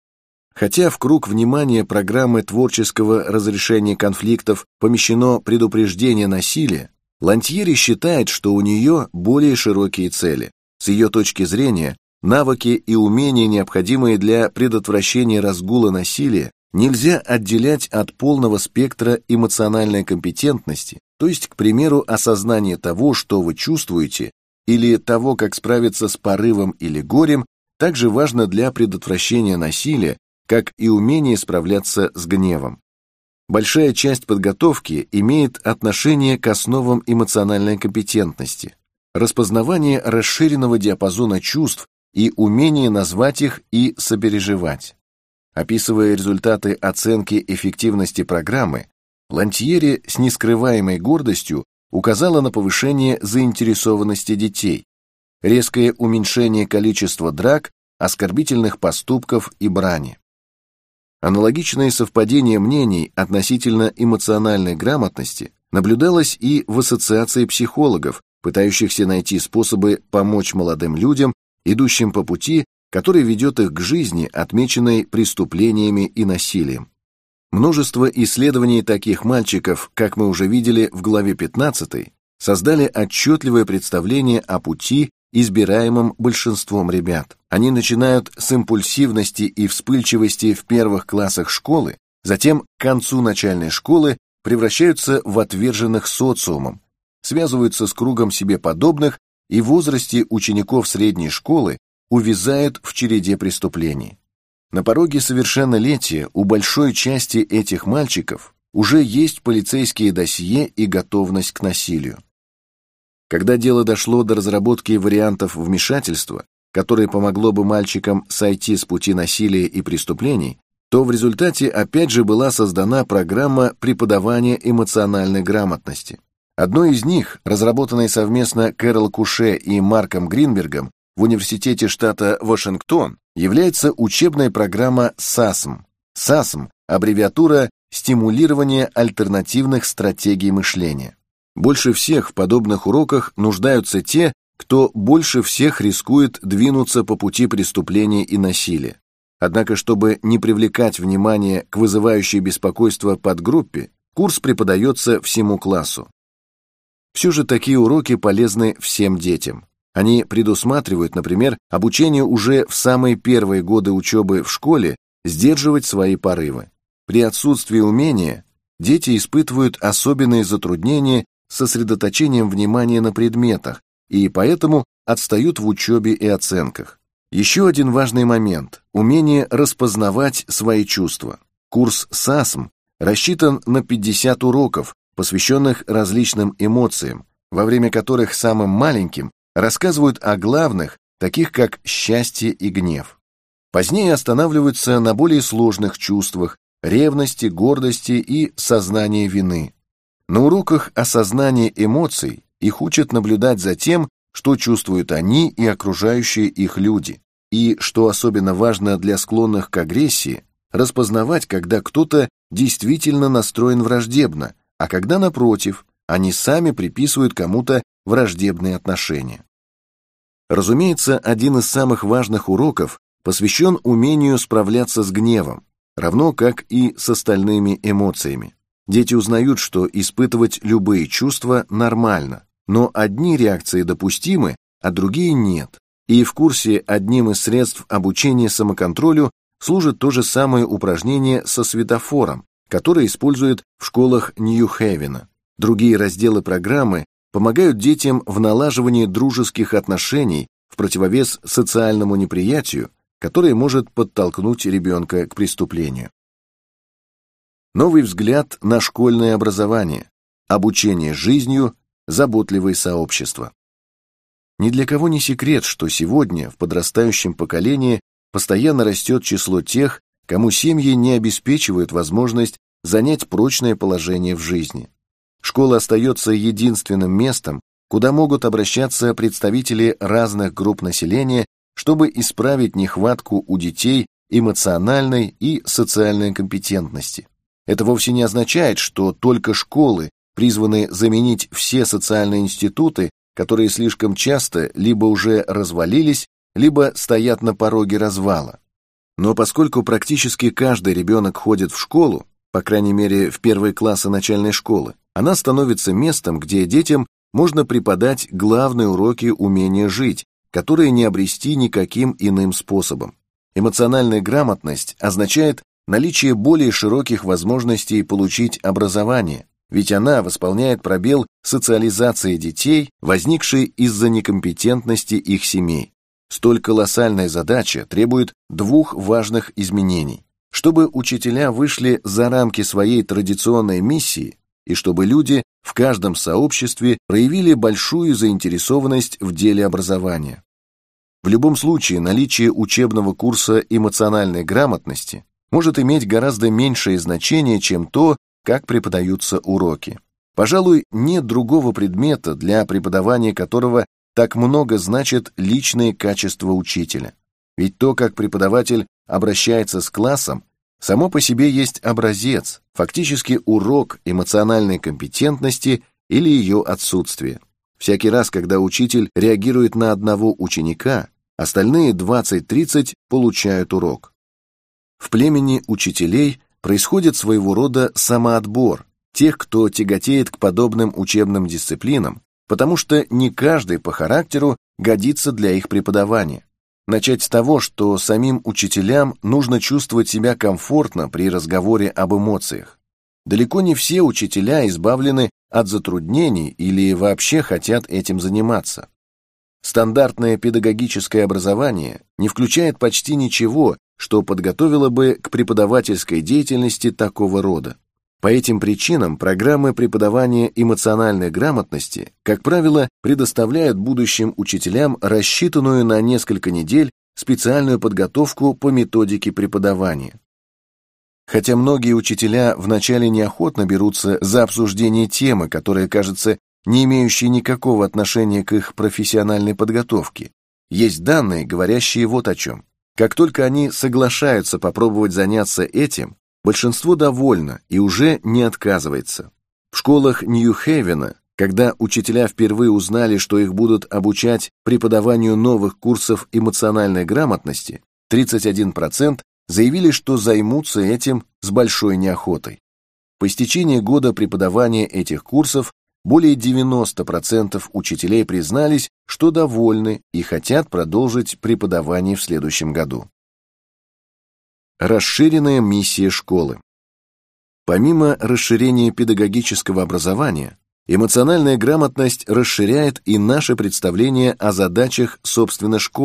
Хотя в круг внимания программы творческого разрешения конфликтов помещено предупреждение насилия, Лантьери считает, что у нее более широкие цели. С ее точки зрения, навыки и умения, необходимые для предотвращения разгула насилия, нельзя отделять от полного спектра эмоциональной компетентности, то есть, к примеру, осознание того, что вы чувствуете, или того, как справиться с порывом или горем, также важно для предотвращения насилия, как и умение справляться с гневом. Большая часть подготовки имеет отношение к основам эмоциональной компетентности, распознавание расширенного диапазона чувств и умение назвать их и сопереживать. Описывая результаты оценки эффективности программы, Лантьери с нескрываемой гордостью указала на повышение заинтересованности детей, резкое уменьшение количества драк, оскорбительных поступков и брани. Аналогичное совпадение мнений относительно эмоциональной грамотности наблюдалось и в ассоциации психологов, пытающихся найти способы помочь молодым людям, идущим по пути, который ведет их к жизни, отмеченной преступлениями и насилием. Множество исследований таких мальчиков, как мы уже видели в главе 15, создали отчетливое представление о пути, избираемом большинством ребят. Они начинают с импульсивности и вспыльчивости в первых классах школы, затем к концу начальной школы превращаются в отверженных социумом, связываются с кругом себе подобных и в возрасте учеников средней школы увязают в череде преступлений. На пороге совершеннолетия у большой части этих мальчиков уже есть полицейские досье и готовность к насилию. Когда дело дошло до разработки вариантов вмешательства, которое помогло бы мальчикам сойти с пути насилия и преступлений, то в результате опять же была создана программа преподавания эмоциональной грамотности. Одной из них, разработанной совместно Кэрол Куше и Марком Гринбергом в Университете штата Вашингтон, является учебная программа САСМ. САСМ – аббревиатура «Стимулирование альтернативных стратегий мышления». Больше всех в подобных уроках нуждаются те, кто больше всех рискует двинуться по пути преступления и насилия. Однако, чтобы не привлекать внимание к вызывающей беспокойство подгруппе, курс преподается всему классу. Все же такие уроки полезны всем детям. Они предусматривают, например, обучение уже в самые первые годы учебы в школе сдерживать свои порывы. При отсутствии умения дети испытывают особенные затруднения с сосредоточением внимания на предметах и поэтому отстают в учебе и оценках. Еще один важный момент – умение распознавать свои чувства. Курс САСМ рассчитан на 50 уроков, посвященных различным эмоциям, во время которых самым маленьким рассказывают о главных, таких как счастье и гнев. Позднее останавливаются на более сложных чувствах – ревности, гордости и сознании вины. На уроках осознания эмоций их учат наблюдать за тем, что чувствуют они и окружающие их люди, и, что особенно важно для склонных к агрессии, распознавать, когда кто-то действительно настроен враждебно, а когда, напротив, они сами приписывают кому-то враждебные отношения. Разумеется, один из самых важных уроков посвящен умению справляться с гневом, равно как и с остальными эмоциями. Дети узнают, что испытывать любые чувства нормально, но одни реакции допустимы, а другие нет. И в курсе одним из средств обучения самоконтролю служит то же самое упражнение со светофором, которое используют в школах Нью-Хейвена. Другие разделы программы помогают детям в налаживании дружеских отношений в противовес социальному неприятию, которое может подтолкнуть ребенка к преступлению. Новый взгляд на школьное образование, обучение жизнью, заботливые сообщества. Ни для кого не секрет, что сегодня в подрастающем поколении постоянно растет число тех, кому семьи не обеспечивают возможность занять прочное положение в жизни. Школа остается единственным местом, куда могут обращаться представители разных групп населения, чтобы исправить нехватку у детей эмоциональной и социальной компетентности. Это вовсе не означает, что только школы призваны заменить все социальные институты, которые слишком часто либо уже развалились, либо стоят на пороге развала. Но поскольку практически каждый ребенок ходит в школу, по крайней мере в первые классы начальной школы, она становится местом, где детям можно преподать главные уроки умения жить, которые не обрести никаким иным способом. Эмоциональная грамотность означает наличие более широких возможностей получить образование, ведь она восполняет пробел социализации детей, возникший из-за некомпетентности их семей. Столь колоссальная задача требует двух важных изменений: чтобы учителя вышли за рамки своей традиционной миссии и чтобы люди в каждом сообществе проявили большую заинтересованность в деле образования. В любом случае, наличие учебного курса эмоциональной грамотности может иметь гораздо меньшее значение, чем то, как преподаются уроки. Пожалуй, нет другого предмета, для преподавания которого так много значит личные качества учителя. Ведь то, как преподаватель обращается с классом, само по себе есть образец, фактически урок эмоциональной компетентности или ее отсутствия. Всякий раз, когда учитель реагирует на одного ученика, остальные 20-30 получают урок. В племени учителей происходит своего рода самоотбор тех, кто тяготеет к подобным учебным дисциплинам, потому что не каждый по характеру годится для их преподавания. Начать с того, что самим учителям нужно чувствовать себя комфортно при разговоре об эмоциях. Далеко не все учителя избавлены от затруднений или вообще хотят этим заниматься. Стандартное педагогическое образование не включает почти ничего, что подготовило бы к преподавательской деятельности такого рода. По этим причинам программы преподавания эмоциональной грамотности, как правило, предоставляют будущим учителям рассчитанную на несколько недель специальную подготовку по методике преподавания. Хотя многие учителя вначале неохотно берутся за обсуждение темы, которая кажется не имеющей никакого отношения к их профессиональной подготовке, есть данные, говорящие вот о чем. Как только они соглашаются попробовать заняться этим, большинство довольно и уже не отказывается. В школах Нью-Хейвена, когда учителя впервые узнали, что их будут обучать преподаванию новых курсов эмоциональной грамотности, 31% заявили, что займутся этим с большой неохотой. По истечении года преподавания этих курсов более 90% учителей признались, что довольны и хотят продолжить преподавание в следующем году. Расширенная миссия школы. Помимо расширения педагогического образования, эмоциональная грамотность расширяет и наше представление о задачах, собственно, школ,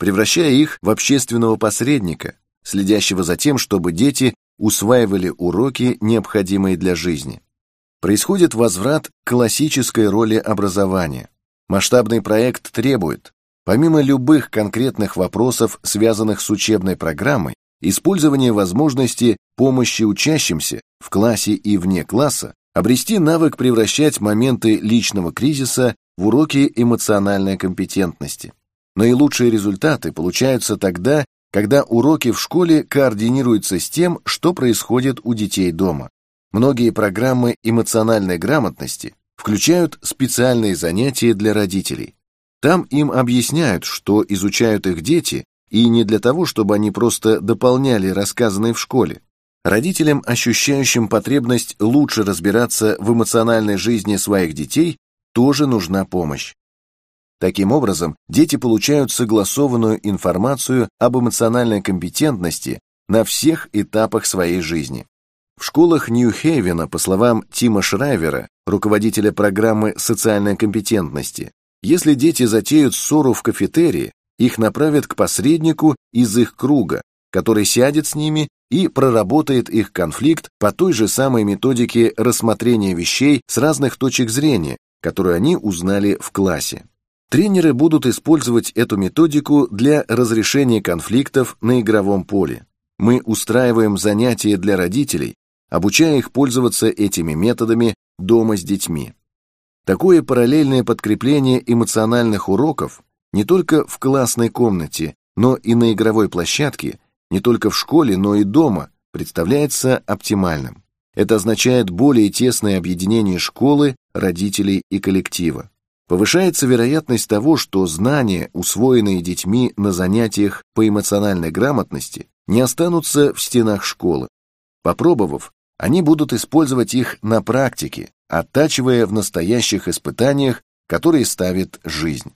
превращая их в общественного посредника, следящего за тем, чтобы дети усваивали уроки, необходимые для жизни. Происходит возврат к классической роли образования. Масштабный проект требует, помимо любых конкретных вопросов, связанных с учебной программой, использования возможности помощи учащимся в классе и вне класса, обрести навык превращать моменты личного кризиса в уроки эмоциональной компетентности. Наилучшие результаты получаются тогда, когда уроки в школе координируются с тем, что происходит у детей дома. Многие программы эмоциональной грамотности включают специальные занятия для родителей. Там им объясняют, что изучают их дети, и не для того, чтобы они просто дополняли рассказанное в школе. Родителям, ощущающим потребность лучше разбираться в эмоциональной жизни своих детей, тоже нужна помощь. Таким образом, дети получают согласованную информацию об эмоциональной компетентности на всех этапах своей жизни. В школах Нью-Хейвена, по словам Тима Шрайвера, руководителя программы социальной компетентности, если дети затеют ссору в кафетерии, их направят к посреднику из их круга, который сядет с ними и проработает их конфликт по той же самой методике рассмотрения вещей с разных точек зрения, которую они узнали в классе. Тренеры будут использовать эту методику для разрешения конфликтов на игровом поле. Мы устраиваем занятия для родителей, обучая их пользоваться этими методами дома с детьми. Такое параллельное подкрепление эмоциональных уроков не только в классной комнате, но и на игровой площадке, не только в школе, но и дома, представляется оптимальным. Это означает более тесное объединение школы, родителей и коллектива. Повышается вероятность того, что знания, усвоенные детьми на занятиях по эмоциональной грамотности, не останутся в стенах школы. Попробовав, они будут использовать их на практике, оттачивая в настоящих испытаниях, которые ставит жизнь.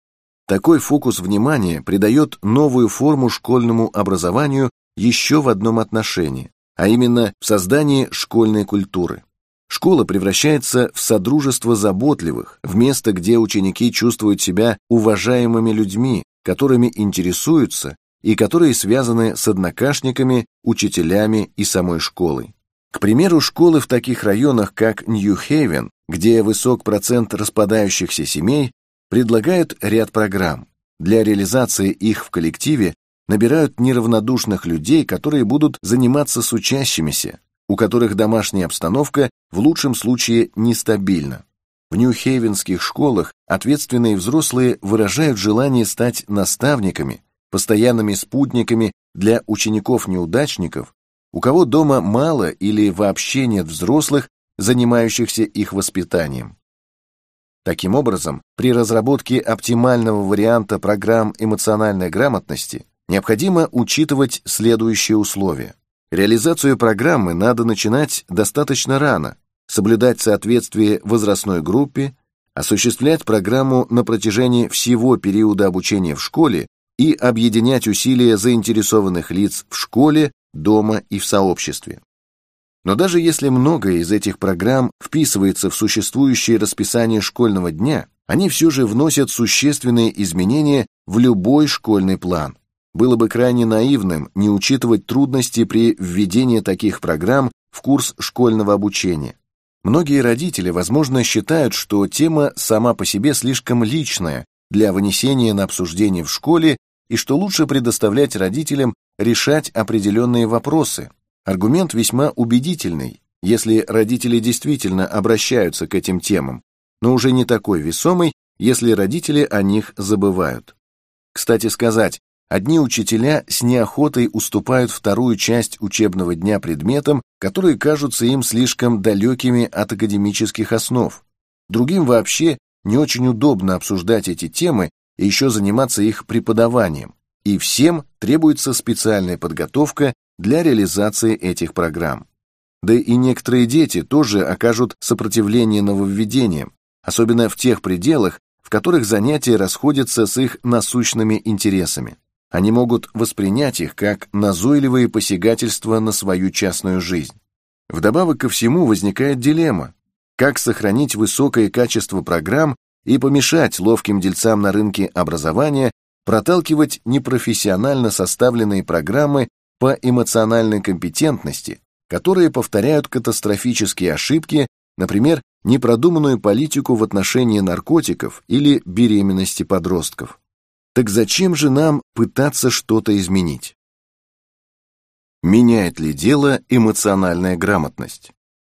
Такой фокус внимания придает новую форму школьному образованию еще в одном отношении, а именно в создании школьной культуры. Школа превращается в содружество заботливых, в место, где ученики чувствуют себя уважаемыми людьми, которыми интересуются и которые связаны с однокашниками, учителями и самой школой. К примеру, школы в таких районах, как Нью-Хейвен, где высок процент распадающихся семей, предлагают ряд программ. Для реализации их в коллективе набирают неравнодушных людей, которые будут заниматься с учащимися, у которых домашняя обстановка в лучшем случае нестабильна. В нью-хейвенских школах ответственные взрослые выражают желание стать наставниками, постоянными спутниками для учеников-неудачников, у кого дома мало или вообще нет взрослых, занимающихся их воспитанием. Таким образом, при разработке оптимального варианта программ эмоциональной грамотности необходимо учитывать следующие условия. Реализацию программы надо начинать достаточно рано, соблюдать соответствие возрастной группе, осуществлять программу на протяжении всего периода обучения в школе и объединять усилия заинтересованных лиц в школе, дома и в сообществе. Но даже если многое из этих программ вписывается в существующее расписание школьного дня, они все же вносят существенные изменения в любой школьный план. Было бы крайне наивным не учитывать трудности при введении таких программ в курс школьного обучения. Многие родители, возможно, считают, что тема сама по себе слишком личная для вынесения на обсуждение в школе и что лучше предоставлять родителям решать определенные вопросы. Аргумент весьма убедительный, если родители действительно обращаются к этим темам, но уже не такой весомый, если родители о них забывают. Кстати сказать, одни учителя с неохотой уступают вторую часть учебного дня предметам, которые кажутся им слишком далекими от академических основ. Другим вообще не очень удобно обсуждать эти темы и еще заниматься их преподаванием. И всем требуется специальная подготовка для реализации этих программ. Да и некоторые дети тоже окажут сопротивление нововведениям, особенно в тех пределах, в которых занятия расходятся с их насущными интересами. Они могут воспринять их как назойливые посягательства на свою частную жизнь. Вдобавок ко всему возникает дилемма: как сохранить высокое качество программ и помешать ловким дельцам на рынке образования проталкивать непрофессионально составленные программы по эмоциональной компетентности, которые повторяют катастрофические ошибки, например, непродуманную политику в отношении наркотиков или беременности подростков. Так зачем же нам пытаться что-то изменить? Меняет ли дело эмоциональная грамотность?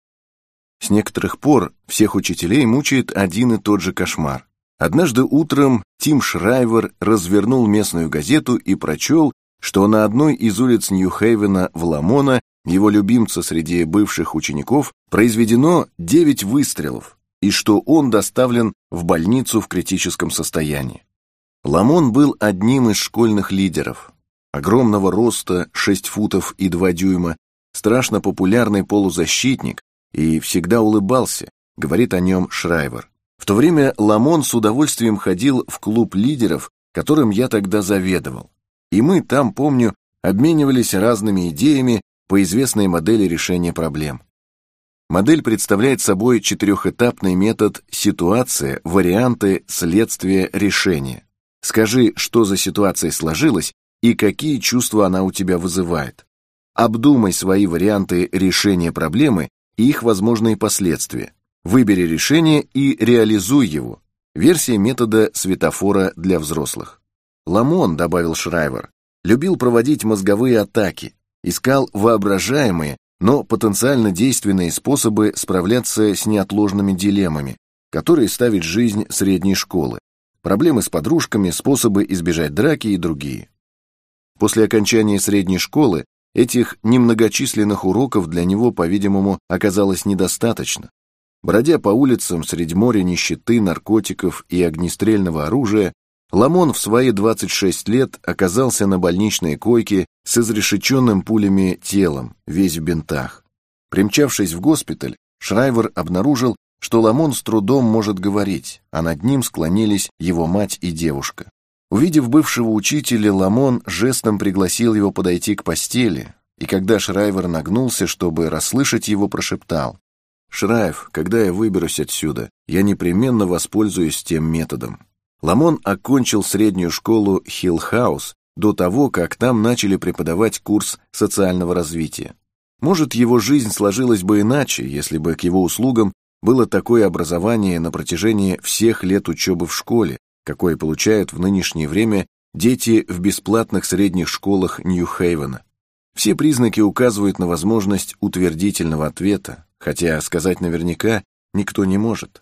С некоторых пор всех учителей мучает один и тот же кошмар. Однажды утром Тим Шрайвер развернул местную газету и прочел, что на одной из улиц Нью-Хейвена в Ламона, его любимца среди бывших учеников, произведено 9 выстрелов, и что он доставлен в больницу в критическом состоянии. Ламон был одним из школьных лидеров. Огромного роста, 6 футов и 2 дюйма, страшно популярный полузащитник и всегда улыбался, говорит о нем Шрайвер. В то время Ламон с удовольствием ходил в клуб лидеров, которым я тогда заведовал. И мы там, помню, обменивались разными идеями по известной модели решения проблем. Модель представляет собой 4-этапный метод ситуация, варианты, следствие, решение. Скажи, что за ситуация сложилась и какие чувства она у тебя вызывает. Обдумай свои варианты решения проблемы и их возможные последствия. Выбери решение и реализуй его. Версия метода светофора для взрослых. Ламон, добавил Шрайвер, любил проводить мозговые атаки, искал воображаемые, но потенциально действенные способы справляться с неотложными дилеммами, которые ставит жизнь средней школы, проблемы с подружками, способы избежать драки и другие. После окончания средней школы этих немногочисленных уроков для него, по-видимому, оказалось недостаточно. Бродя по улицам среди моря нищеты, наркотиков и огнестрельного оружия, Ламон в свои 26 лет оказался на больничной койке с изрешеченным пулями телом, весь в бинтах. Примчавшись в госпиталь, Шрайвер обнаружил, что Ламон с трудом может говорить, а над ним склонились его мать и девушка. Увидев бывшего учителя, Ламон жестом пригласил его подойти к постели, и когда Шрайвер нагнулся, чтобы расслышать его, прошептал: «Шрайв, когда я выберусь отсюда, я непременно воспользуюсь тем методом». Ламон окончил среднюю школу Хилл-хаус до того, как там начали преподавать курс социального развития. Может, его жизнь сложилась бы иначе, если бы к его услугам было такое образование на протяжении всех лет учебы в школе, какое получают в нынешнее время дети в бесплатных средних школах Нью-Хейвена. Все признаки указывают на возможность утвердительного ответа, хотя сказать наверняка никто не может.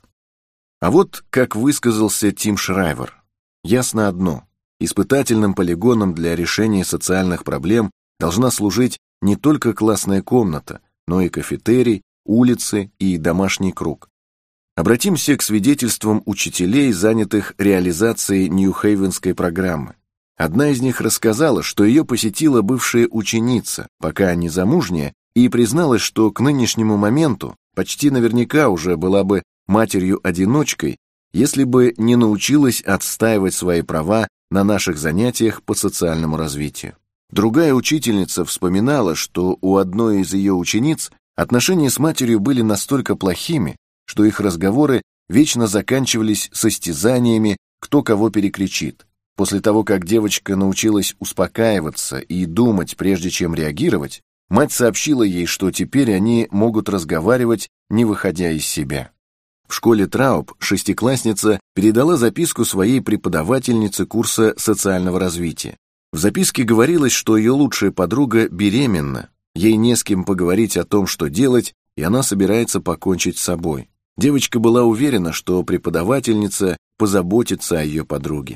А вот как высказался Тим Шрайвер. Ясно одно: испытательным полигоном для решения социальных проблем должна служить не только классная комната, но и кафетерий, улицы и домашний круг. Обратимся к свидетельствам учителей, занятых реализацией Нью-Хейвенской программы. Одна из них рассказала, что ее посетила бывшая ученица, пока не замужняя, и призналась, что к нынешнему моменту почти наверняка уже была бы матерью-одиночкой, если бы не научилась отстаивать свои права на наших занятиях по социальному развитию. Другая учительница вспоминала, что у одной из ее учениц отношения с матерью были настолько плохими, что их разговоры вечно заканчивались состязаниями, кто кого перекричит. После того, как девочка научилась успокаиваться и думать, прежде чем реагировать, мать сообщила ей, что теперь они могут разговаривать, не выходя из себя. В школе Трауб шестиклассница передала записку своей преподавательнице курса социального развития. В записке говорилось, что ее лучшая подруга беременна, ей не с кем поговорить о том, что делать, и она собирается покончить с собой. Девочка была уверена, что преподавательница позаботится о ее подруге.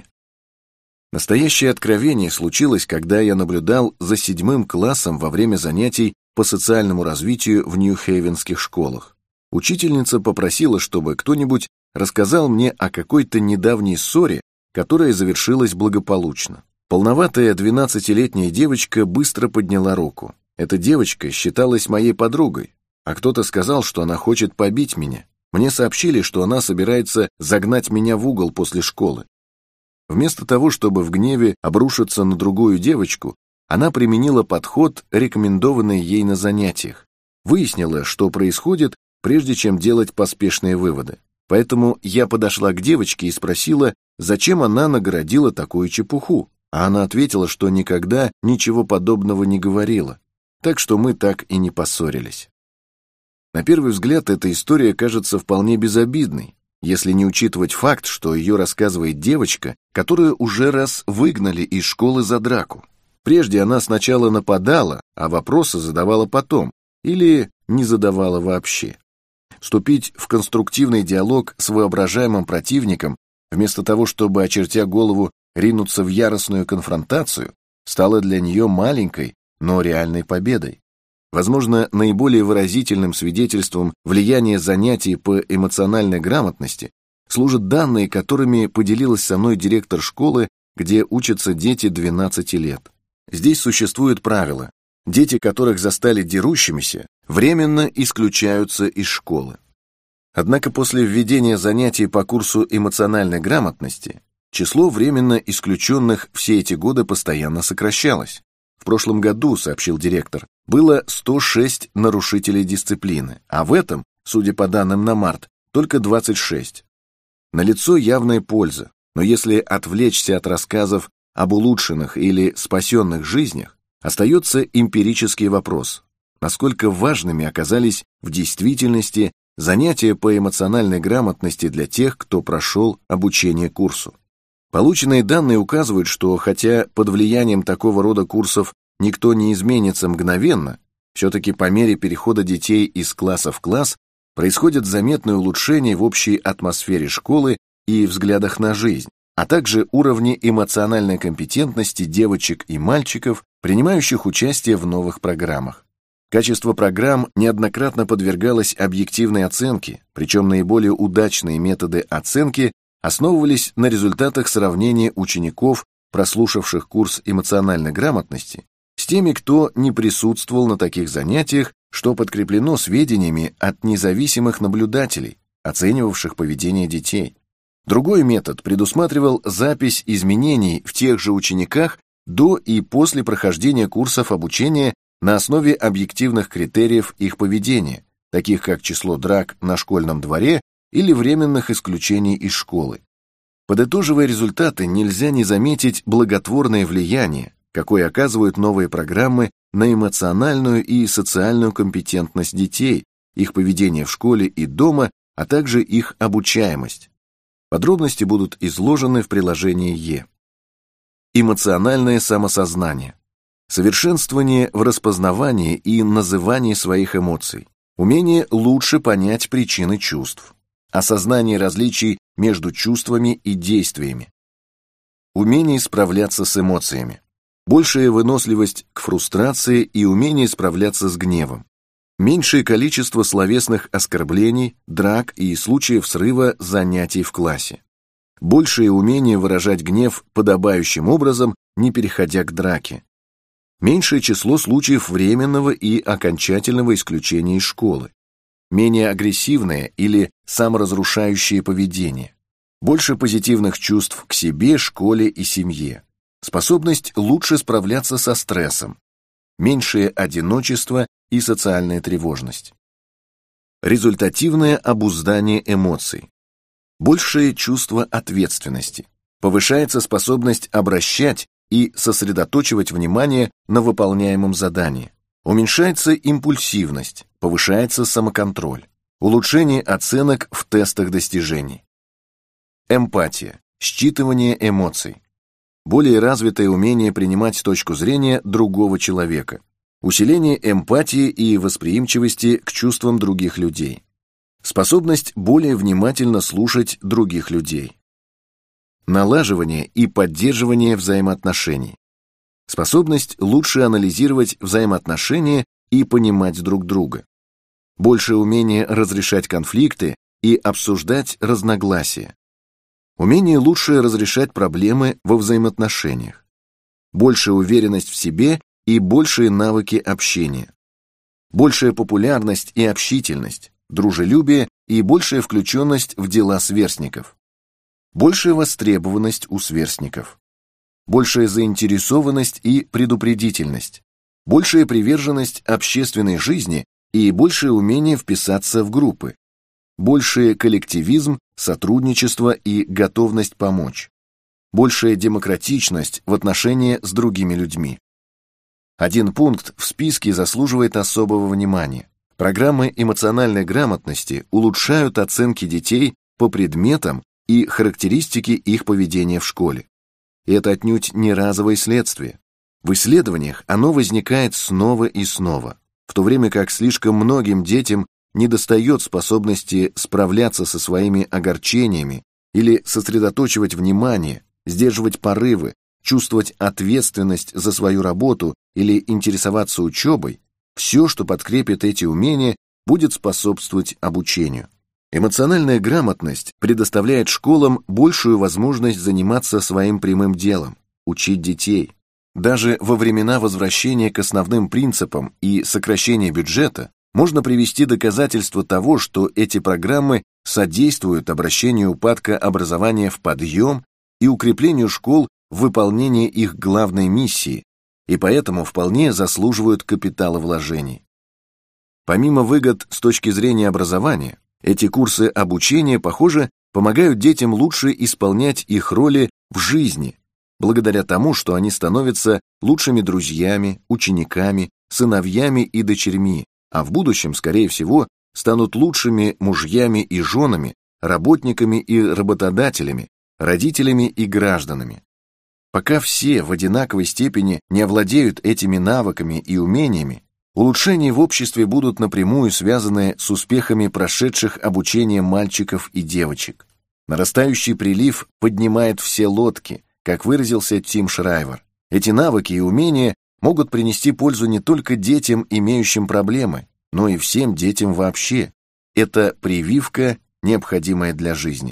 Настоящее откровение случилось, когда я наблюдал за 7 классом во время занятий по социальному развитию в Нью-Хейвенских школах. Учительница попросила, чтобы кто-нибудь рассказал мне о какой-то недавней ссоре, которая завершилась благополучно. Полноватая 12-летняя девочка быстро подняла руку. Эта девочка считалась моей подругой, а кто-то сказал, что она хочет побить меня. Мне сообщили, что она собирается загнать меня в угол после школы. Вместо того, чтобы в гневе обрушиться на другую девочку, она применила подход, рекомендованный ей на занятиях. Выяснила, что происходит, прежде чем делать поспешные выводы. Поэтому я подошла к девочке и спросила, зачем она нагородила такую чепуху, а она ответила, что никогда ничего подобного не говорила, так что мы так и не поссорились. На первый взгляд эта история кажется вполне безобидной, если не учитывать факт, что ее рассказывает девочка, которую уже раз выгнали из школы за драку. Прежде она сначала нападала, а вопросы задавала потом, или не задавала вообще. Вступить в конструктивный диалог с воображаемым противником, вместо того, чтобы, очертя голову, ринуться в яростную конфронтацию, стало для нее маленькой, но реальной победой. Возможно, наиболее выразительным свидетельством влияния занятий по эмоциональной грамотности служат данные, которыми поделилась со мной директор школы, где учатся дети 12 лет. Здесь существует правило: дети, которых застали дерущимися, временно исключаются из школы. Однако после введения занятий по курсу эмоциональной грамотности число временно исключенных все эти годы постоянно сокращалось. В прошлом году, сообщил директор, было 106 нарушителей дисциплины, а в этом, судя по данным на март, только 26. Налицо явная польза, но если отвлечься от рассказов об улучшенных или спасенных жизнях, остается эмпирический вопрос: насколько важными оказались в действительности занятия по эмоциональной грамотности для тех, кто прошел обучение курсу. Полученные данные указывают, что хотя под влиянием такого рода курсов никто не изменится мгновенно, все-таки по мере перехода детей из класса в класс происходит заметное улучшение в общей атмосфере школы и взглядах на жизнь, а также уровне эмоциональной компетентности девочек и мальчиков, принимающих участие в новых программах. Качество программ неоднократно подвергалось объективной оценке, причем наиболее удачные методы оценки основывались на результатах сравнения учеников, прослушавших курс эмоциональной грамотности, с теми, кто не присутствовал на таких занятиях, что подкреплено сведениями от независимых наблюдателей, оценивавших поведение детей. Другой метод предусматривал запись изменений в тех же учениках до и после прохождения курсов обучения на основе объективных критериев их поведения, таких как число драк на школьном дворе или временных исключений из школы. Подытоживая результаты, нельзя не заметить благотворное влияние, какое оказывают новые программы на эмоциональную и социальную компетентность детей, их поведение в школе и дома, а также их обучаемость. Подробности будут изложены в приложении Е. Эмоциональное самосознание. Совершенствование в распознавании и назывании своих эмоций. Умение лучше понять причины чувств. Осознание различий между чувствами и действиями. Умение справляться с эмоциями. Большая выносливость к фрустрации и умение справляться с гневом. Меньшее количество словесных оскорблений, драк и случаев срыва занятий в классе. Большее умение выражать гнев подобающим образом, не переходя к драке. Меньшее число случаев временного и окончательного исключения из школы. Менее агрессивное или саморазрушающее поведение. Больше позитивных чувств к себе, школе и семье. Способность лучше справляться со стрессом. Меньшее одиночество и социальная тревожность. Результативное обуздание эмоций. Большее чувство ответственности. Повышается способность обращать и сосредоточивать внимание на выполняемом задании. Уменьшается импульсивность, повышается самоконтроль. Улучшение оценок в тестах достижений. Эмпатия, считывание эмоций. Более развитое умение принимать точку зрения другого человека. Усиление эмпатии и восприимчивости к чувствам других людей. Способность более внимательно слушать других людей. Налаживание и поддерживание взаимоотношений. Способность лучше анализировать взаимоотношения и понимать друг друга. Большее умение разрешать конфликты и обсуждать разногласия. Умение лучше разрешать проблемы во взаимоотношениях. Большая уверенность в себе и большие навыки общения. Большая популярность и общительность, дружелюбие и большая включенность в дела сверстников. Большая востребованность у сверстников. Большая заинтересованность и предупредительность. Большая приверженность общественной жизни и большее умение вписаться в группы. больший коллективизм, сотрудничество и готовность помочь, большая демократичность в отношении с другими людьми. Один пункт в списке заслуживает особого внимания. Программы эмоциональной грамотности улучшают оценки детей по предметам и характеристики их поведения в школе. И это отнюдь не разовое следствие. В исследованиях оно возникает снова и снова, в то время как слишком многим детям недостает способности справляться со своими огорчениями или сосредоточивать внимание, сдерживать порывы, чувствовать ответственность за свою работу или интересоваться учебой. Все, что подкрепит эти умения, будет способствовать обучению. Эмоциональная грамотность предоставляет школам большую возможность заниматься своим прямым делом – учить детей. Даже во времена возвращения к основным принципам и сокращения бюджета можно привести доказательства того, что эти программы содействуют обращению упадка образования в подъем и укреплению школ в выполнении их главной миссии, и поэтому вполне заслуживают капиталовложений. Помимо выгод с точки зрения образования, эти курсы обучения, похоже, помогают детям лучше исполнять их роли в жизни, благодаря тому, что они становятся лучшими друзьями, учениками, сыновьями и дочерьми, а в будущем, скорее всего, станут лучшими мужьями и женами, работниками и работодателями, родителями и гражданами. Пока все в одинаковой степени не овладеют этими навыками и умениями, улучшения в обществе будут напрямую связаны с успехами прошедших обучение мальчиков и девочек. Нарастающий прилив поднимает все лодки, как выразился Тим Шрайвер. Эти навыки и умения могут принести пользу не только детям, имеющим проблемы, но и всем детям вообще. Это прививка, необходимая для жизни.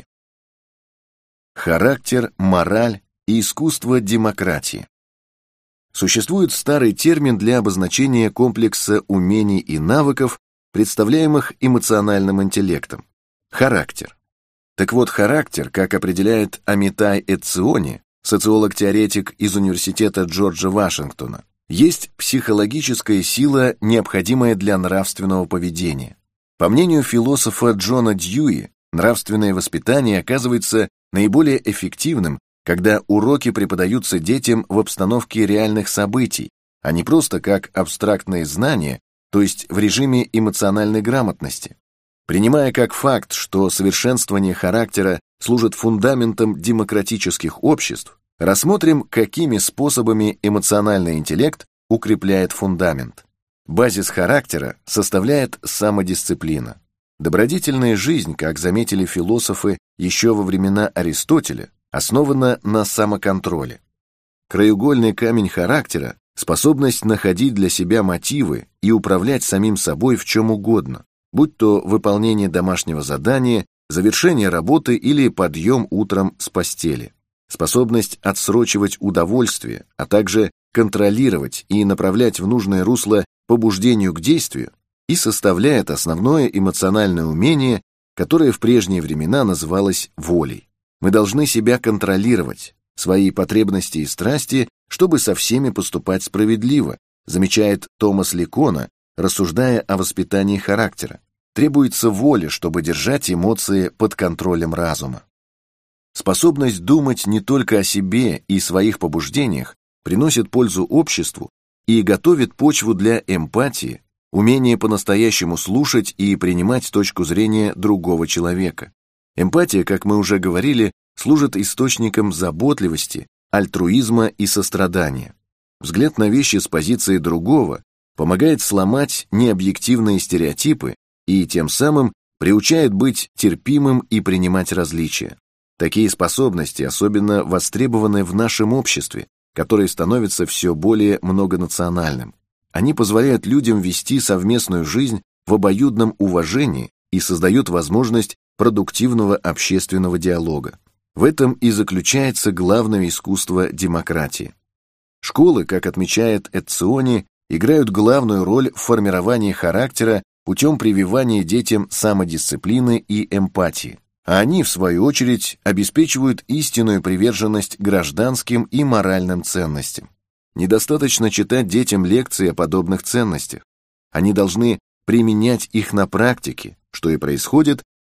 Характер, мораль и искусство демократии. Существует старый термин для обозначения комплекса умений и навыков, представляемых эмоциональным интеллектом – характер. Так вот, характер, как определяет Амитай Этциони, социолог-теоретик из Университета Джорджа Вашингтона, есть психологическая сила, необходимая для нравственного поведения. По мнению философа Джона Дьюи, нравственное воспитание оказывается наиболее эффективным, когда уроки преподаются детям в обстановке реальных событий, а не просто как абстрактные знания, то есть в режиме эмоциональной грамотности. Принимая как факт, что совершенствование характера служит фундаментом демократических обществ, рассмотрим, какими способами эмоциональный интеллект укрепляет фундамент. Базис характера составляет самодисциплина. Добродетельная жизнь, как заметили философы еще во времена Аристотеля, основана на самоконтроле. Краеугольный камень характера – способность находить для себя мотивы и управлять самим собой в чем угодно, будь то выполнение домашнего задания, завершение работы или подъем утром с постели. Способность отсрочивать удовольствие, а также контролировать и направлять в нужное русло побуждению к действию и составляет основное эмоциональное умение, которое в прежние времена называлось волей. Мы должны себя контролировать, свои потребности и страсти, чтобы со всеми поступать справедливо, замечает Томас Ликона, рассуждая о воспитании характера. Требуется воля, чтобы держать эмоции под контролем разума. Способность думать не только о себе и своих побуждениях приносит пользу обществу и готовит почву для эмпатии, умение по-настоящему слушать и принимать точку зрения другого человека. Эмпатия, как мы уже говорили, служит источником заботливости, альтруизма и сострадания. Взгляд на вещи с позиции другого помогает сломать необъективные стереотипы и тем самым приучает быть терпимым и принимать различия. Такие способности особенно востребованы в нашем обществе, которое становится все более многонациональным. Они позволяют людям вести совместную жизнь в обоюдном уважении и создают возможность продуктивного общественного диалога. В этом и заключается главное искусство демократии. Школы, как отмечает Этциони, играют главную роль в формировании характера путем прививания детям самодисциплины и эмпатии, а они, в свою очередь, обеспечивают истинную приверженность гражданским и моральным ценностям. Недостаточно читать детям лекции о подобных ценностях. Они должны применять их на практике, что и происходит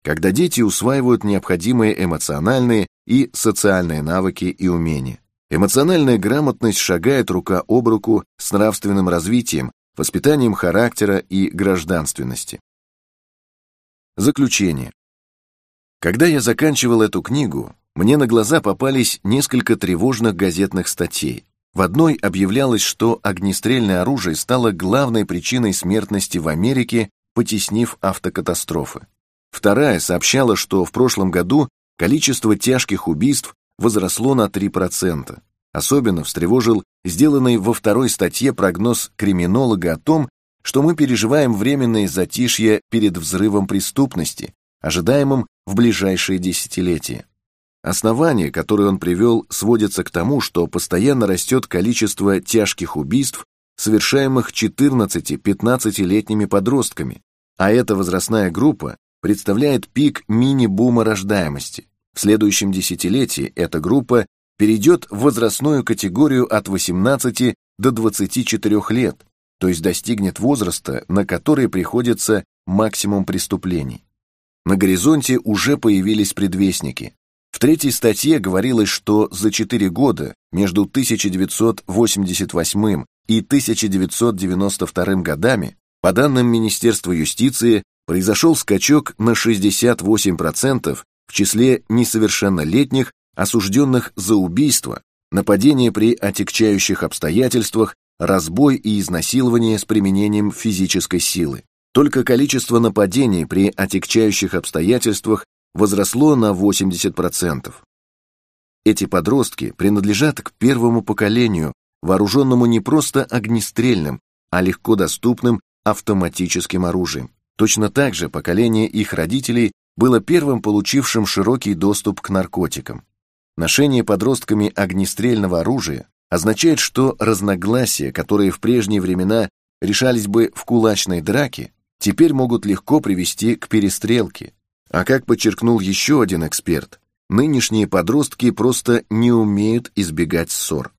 когда дети усваивают необходимые эмоциональные и социальные навыки и умения. Эмоциональная грамотность шагает рука об руку с нравственным развитием, воспитанием характера и гражданственности. Заключение. Когда я заканчивал эту книгу, мне на глаза попались несколько тревожных газетных статей. В одной объявлялось, что огнестрельное оружие стало главной причиной смертности в Америке, потеснив автокатастрофы. Вторая сообщала, что в прошлом году количество тяжких убийств возросло на 3%. Особенно встревожил сделанный во второй статье прогноз криминолога о том, что мы переживаем временное затишье перед взрывом преступности, ожидаемым в ближайшие десятилетия. Основания, которые он привел, сводятся к тому, что постоянно растет количество тяжких убийств, совершаемых 14-15-летними подростками, а эта возрастная группа представляет пик мини-бума рождаемости. В следующем десятилетии эта группа перейдет в возрастную категорию от 18 до 24 лет, то есть достигнет возраста, на который приходится максимум преступлений. На горизонте уже появились предвестники. В третьей статье говорилось, что за 4 года между 1988 и 1992 годами, по данным Министерства юстиции, произошел скачок на 68% в числе несовершеннолетних, осужденных за убийство, нападение при отягчающих обстоятельствах, разбой и изнасилование с применением физической силы. Только количество нападений при отягчающих обстоятельствах возросло на 80%. Эти подростки принадлежат к первому поколению, вооруженному не просто огнестрельным, а легко доступным автоматическим оружием. Точно так же поколение их родителей было первым получившим широкий доступ к наркотикам. Ношение подростками огнестрельного оружия означает, что разногласия, которые в прежние времена решались бы в кулачной драке, теперь могут легко привести к перестрелке. А как подчеркнул еще один эксперт, нынешние подростки просто не умеют избегать ссор.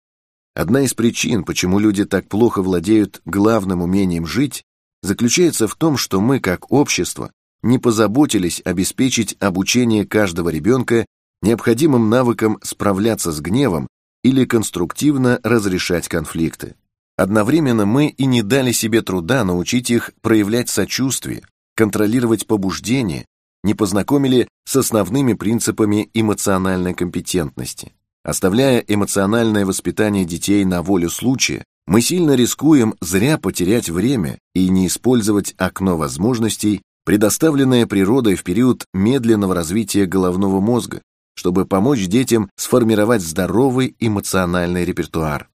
Одна из причин, почему люди так плохо владеют главным умением жить, заключается в том, что мы, как общество, не позаботились обеспечить обучение каждого ребенка необходимым навыкам справляться с гневом или конструктивно разрешать конфликты. Одновременно мы и не дали себе труда научить их проявлять сочувствие, контролировать побуждения, не познакомили с основными принципами эмоциональной компетентности. Оставляя эмоциональное воспитание детей на волю случая, мы сильно рискуем зря потерять время и не использовать окно возможностей, предоставленное природой в период медленного развития головного мозга, чтобы помочь детям сформировать здоровый эмоциональный репертуар.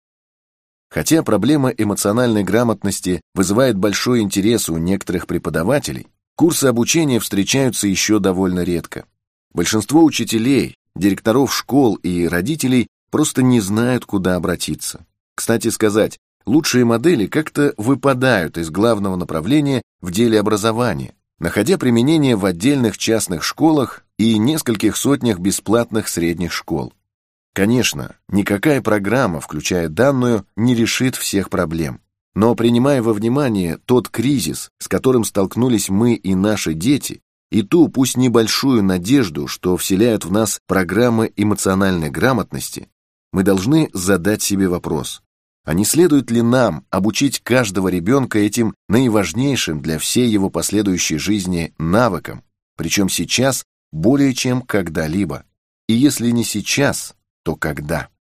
Хотя проблема эмоциональной грамотности вызывает большой интерес у некоторых преподавателей, курсы обучения встречаются еще довольно редко. Большинство учителей, директоров школ и родителей просто не знают, куда обратиться. Кстати сказать, лучшие модели как-то выпадают из главного направления в деле образования, находя применение в отдельных частных школах и нескольких сотнях бесплатных средних школ. Конечно, никакая программа, включая данную, не решит всех проблем. Но принимая во внимание тот кризис, с которым столкнулись мы и наши дети, и ту, пусть небольшую надежду, что вселяют в нас программы эмоциональной грамотности, мы должны задать себе вопрос, а не следует ли нам обучить каждого ребенка этим наиважнейшим для всей его последующей жизни навыкам, причем сейчас более чем когда-либо. И если не сейчас, то когда?